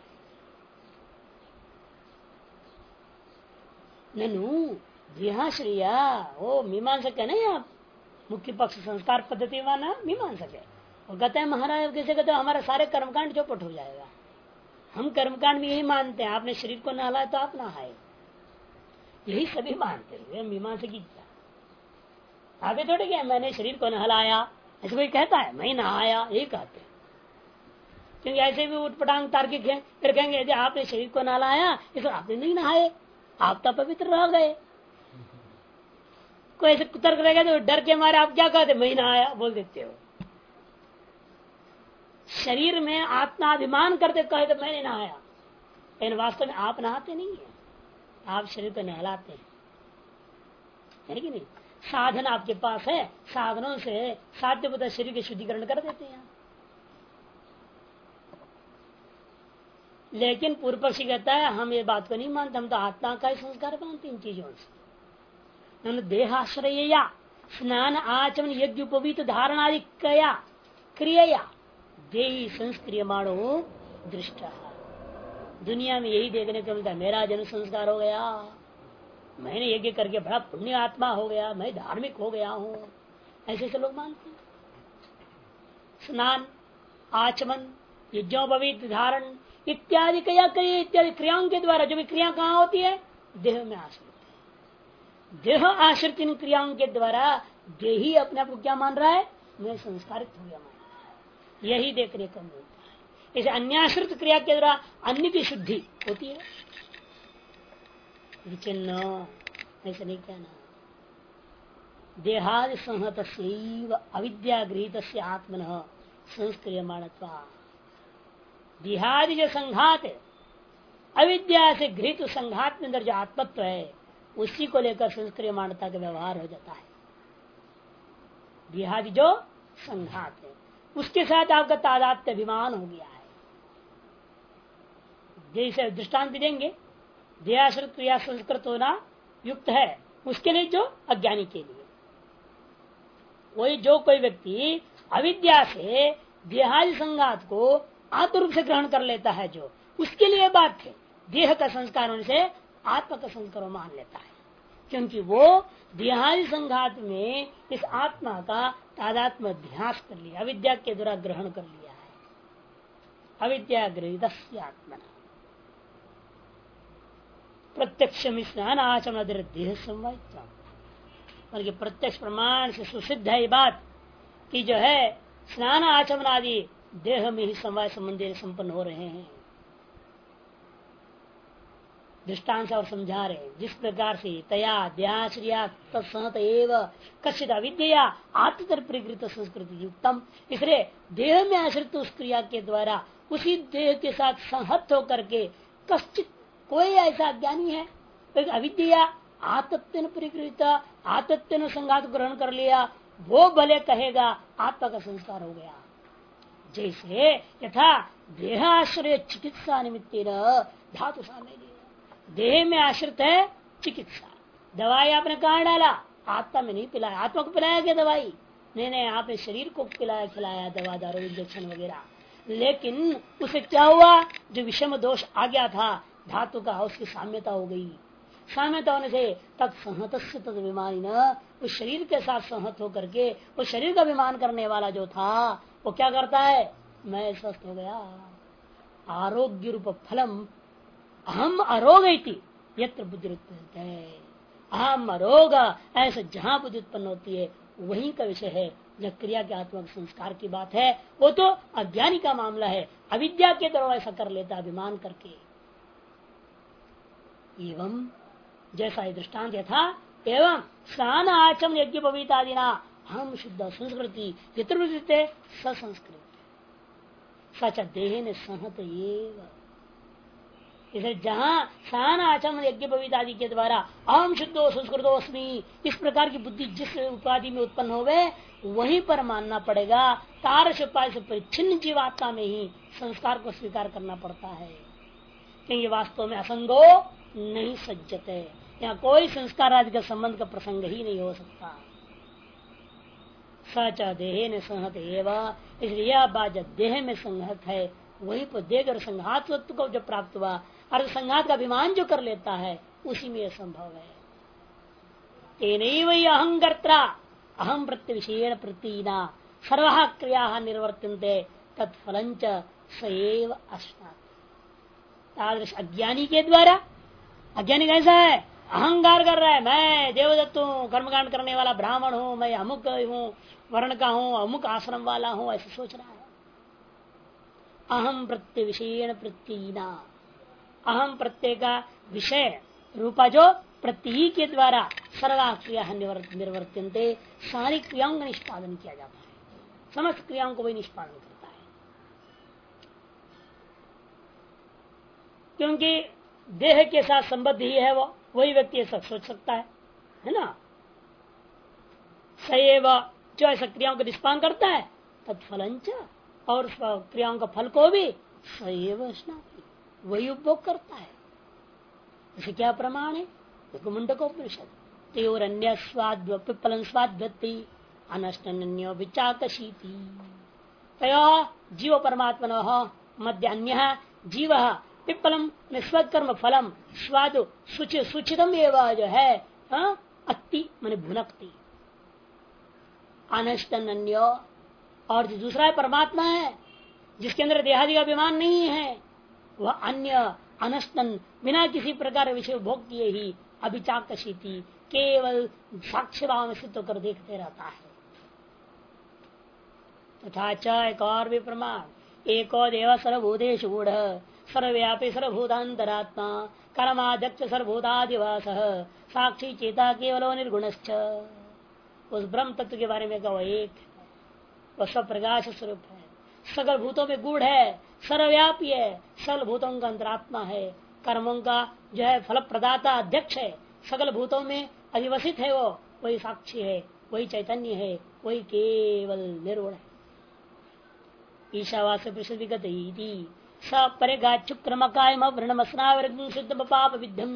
ननु विहाश्रिया, वो मीमांसक है नहीं, आप मुख्य पक्ष संस्कार पद्धति वाला मीमांसक है। और कहते हैं महाराज कैसे कहते हैं हमारा सारे कर्मकांड चौपट हो जाएगा। हम कर्मकांड में यही मानते हैं, आपने शरीर को नहलाया तो आप नहाए, यही सभी मानते हैं मीमांसा की। आगे थोड़े क्या मैंने शरीर को नहलाया, ऐसे कोई कहता है मैं नहाया, यही कहते हैं। क्योंकि ऐसे भी उठपटांग तार्किक है, फिर कहेंगे यदि आपने शरीर को नहलाया इसको आपने नहीं नहाए, आप तो पवित्र रह गए। कोई ऐसे तर्क रहेगा तो डर के मारे आप क्या कहते मैं नहाया बोल देते हो। शरीर में आत्माभिमान करते कहे तो मैंने नहाया, लेकिन वास्तव में आप नहाते नहीं है, आप शरीर को नहलाते हैं कि नहीं। साधन आपके पास है, साधनों से साध्य पता शरीर के शुद्धिकरण कर देते हैं। लेकिन पूर्व पक्षी कहता है हम ये बात को नहीं मानते, हम तो आत्मा का ही संस्कार मानते इन चीजों से। देहाश्रय स्नान आचमन यज्ञ उपवीत धारणादि कया क्रिया देही संस्क्रियमाणो दृष्टा। दुनिया में यही देखने को मिलता है, मेरा जन्म संस्कार हो गया, मैंने यज्ञ करके बड़ा पुण्य आत्मा हो गया, मैं धार्मिक हो गया हूं, ऐसे से लोग मानते हैं। स्नान आचमन यज्ञोपवीत धारण इत्यादि कया कई इत्यादि क्रियाओं के द्वारा, जो भी क्रिया कहाँ होती है देह में आश्रित है। देह आश्रित इन क्रियाओं के द्वारा देही अपने आप को क्या मान रहा है, मैं संस्कारित हो गया मान रहा है, यही देखने को मिलता है। इसे अन्याश्रित क्रिया के द्वारा अन्य की शुद्धि होती है। विचिन्न ऐसा नहीं कहना। देहादि संहत अविद्या गृहित आत्मन संस्क्रियमाणत्वा। देहादि जो संघात है, अविद्या से गृहित संघात में अंदर जो आत्मत्व है उसी को लेकर संस्क्रियमाणता का व्यवहार हो जाता है। देहादि जो संघात है उसके साथ आपका तादात्म्य अभिमान हो गया है। जैसे दृष्टांत देंगे, देहाश्रित क्रिया संस्कृत होना युक्त है उसके लिए, जो अज्ञानी के लिए। वही जो कोई व्यक्ति अविद्या से देहादि संघात को आत्म रूप से ग्रहण कर लेता है, जो उसके लिए बात है। देह का संस्कार होने से आत्मा का संस्कार मान लेता है, क्योंकि वो देहादि संघात में इस आत्मा का तादात्म्य अध्यास कर लिया, अविद्या के द्वारा ग्रहण कर लिया है। अविद्या गृहीत आत्मना प्रत्यक्ष स्नान आचमन देह संवाद, बल्कि प्रत्यक्ष प्रमाण से सुसिद्ध है ये बात कि जो है स्नान आचमन आदि देह में ही समवाय संबंधी संपन्न हो रहे हैं। दृष्टांत और समझा रहे जिस प्रकार से तया देहाश्रिया तत्सहत एव कश्चित अविद्या आत्तर परिकृत संस्कृति युक्तम, इसलिए देह में आश्रित उस क्रिया के द्वारा उसी देह के साथ संहत होकर के कश्चित कोई ऐसा अज्ञानी है तो अविद्या आत्मत्व परिकृत आत्मत्व संघात ग्रहण कर लिया, वो भले कहेगा आत्मा का संस्कार हो गया। जैसे यथा देहाश्रय चिकित्सा निमित्त धातु सामने देह में आश्रित है चिकित्सा, दवाई आपने कहाँ डाला, आत्मा में नहीं पिलाया। आत्मा को पिलाया क्या दवाई? नहीं, आपने शरीर को पिलाया खिलाया दवा दारू इंजेक्शन वगैरह, लेकिन उसे क्या हुआ, जो विषम दोष आ गया था धातु का, उसकी साम्यता हो गई। साम्यता होने से तत्सहत तद विमानी न, उस शरीर के साथ सहत होकर के उस शरीर का विमान करने वाला जो था वो क्या करता है, मैं स्वस्थ हो गया। आरोग्य रूप फलम अहम अरोग यत्र बुद्धि उत्पन्न है, अहम अरोग ऐसा जहां बुद्धि उत्पन्न होती है वही का विषय है। जब क्रिया के आत्मक संस्कार की बात है वो तो अज्ञानी का मामला है, अविद्या के द्वारा ऐसा कर लेता अभिमान करके। एवं जैसा ही दृष्टांत था, एवं स्नान आचम यज्ञ पवितादिना हम शुद्ध संस्कृति पितृवृत्ति ससंस्कृत सच देह ने सहत एव, इसे जहाँ स्नान आचमन यज्ञ पवित्र आदि के द्वारा अहम शुद्धो संस्कृतोस्मि इस प्रकार की बुद्धि जिस उपाधि में उत्पन्न होवे वहीं पर मानना पड़ेगा। तारस उपाय से परिच्छिन्न जीवात्मा में ही संस्कार को स्वीकार करना पड़ता है, क्योंकि वास्तव में असंगो नहीं सज्जते, यहाँ कोई संस्कार आदि का संबंध का प्रसंग ही नहीं हो सकता। सच देह ने संहत एवं, इसलिए यह बात जब देह में संहत है वही पर देह और संघात को जब प्राप्त हुआ और संघात का अभिमान जो कर लेता है उसी में यह संभव है। तेन वही अहंकर्ता अहम प्रत्यविषेण प्रतीना सर्व क्रिया निर्वर्तन्ते तत्फलंच सएव अश्नाति। तादृश अज्ञानी के द्वारा, अज्ञानी कैसा है, अहंकार कर रहा है, मैं देवदत्त हूँ, कर्मकांड करने वाला ब्राह्मण हूँ, मैं अमुक हूँ वर्ण का हूँ, अमुक आश्रम वाला हूँ, ऐसे सोच रहा है। अहम प्रत्यय विषयण प्रतीना, अहम प्रत्यय का विषय रूपा जो प्रत्यय के द्वारा सर्वा क्रिया निर्वर्तन्ते, सारी क्रियाओं का निष्पादन किया जाता है, समस्त क्रियाओं को वही निष्पादन करता है। क्योंकि देह के साथ संबद्ध ही है वो, वही व्यक्ति ऐसा सोच सकता है ना। सएव जो ऐसा क्रियाओं का निष्पादन करता है तत्फलंच, और क्रियाओं का फल को भी सएव स्नाति वही उपभोग करता है। इसे क्या प्रमाण है, मुंडकोपनिषद तयोर अन्य स्वाद पिप्पलन स्वाद्वत्ति अनष्टन्यो विचाकशीति तयो जीव परमात्मनो मध्य अन्य जीव पिप्पलम में स्वकर्म फलम स्वाद सुचितम एवं जो है अति मन भुनकती अनष्टन अन्यो, और जो दूसरा है परमात्मा है जिसके अंदर देहादि का अभिमान नहीं है, वह अन्य अनष्टन बिना किसी प्रकार विषय भोग किए ही अभिचाकशीति केवल साक्ष्य भाव में सिद्ध होकर देखते रहता है। तथा च एक और भी प्रमाण, एको देव सर्वभूतेषु गूढ़ सर्वव्यापी सर्वभूतांतरात्मा कर्माध्यक्ष सर्वभूतादिवास साक्षी चेता केवलो निर्गुणश्च। उस ब्रह्म तत्व के बारे में कहो एक, वह सब प्रकाश स्वरूप है, सकल भूतों में गूढ़ है, सर्वव्यापी है, सकल भूतों का अंतरात्मा है, कर्मों का जो है फल प्रदाता अध्यक्ष है, सकल भूतों में अधिवसित है, वो वही साक्षी है, वही चैतन्य है, वही केवल निर्गुण है। ईशावास्य प्रसिद्धिगत सपरिगाचुक्रमकायम वृणमस्नावर्गं शुद्ध पाप विद्धम,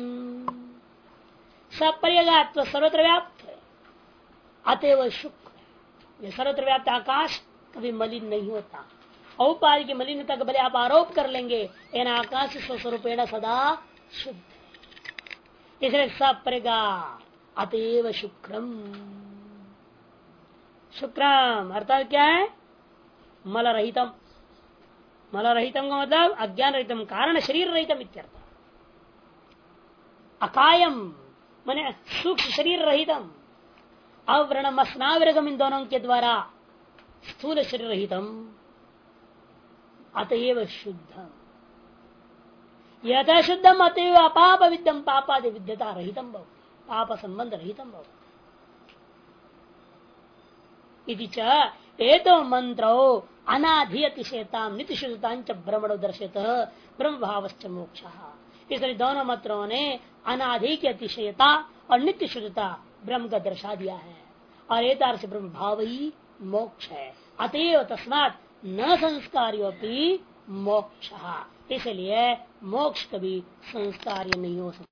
सपरिगात्व सर्वत्र व्याप्त है, अतएव शुक्र। ये सर्वत्र व्याप्त आकाश कभी मलिन नहीं होता, औपाधि की मलिनता का भले आप आरोप कर लेंगे, इन आकाश स्वस्वरूपेण सदा शुद्ध, इसलिए सपरिगा अतएव शुक्रम। शुक्रम अर्थात क्या है, मल रहितम, मल रहितम का मतलब अज्ञान रहितम कारण शरीर रहितम इत्यर्थ। अकायम माने सूक्ष्म शरीर रहितम, अव्रणम स्नाविरगम, इन दोनों के द्वारा स्थूल शरीर रहितम, अतएव शुद्धम। यथा शुद्धम अतएव अपाप विद्यम, पापादि विद्यता रहितम भव, पाप संबंध रहितम भव। इति च एतो मंत्रो अनाधि अतिशयता नित्य शुद्धता ब्रह्मणो दर्शित ब्रह्म भावश्च मोक्ष। इसलिए दोनों मंत्रों ने अनाधि की अतिशयता और नित्य शुद्धता ब्रह्म का दर्शा दिया है, और एतार से ब्रह्म भाव ही मोक्ष है। अतएव तस्मात् न संस्कार्योपि मोक्ष, इसलिए मोक्ष कभी संस्कार्य नहीं हो सकता।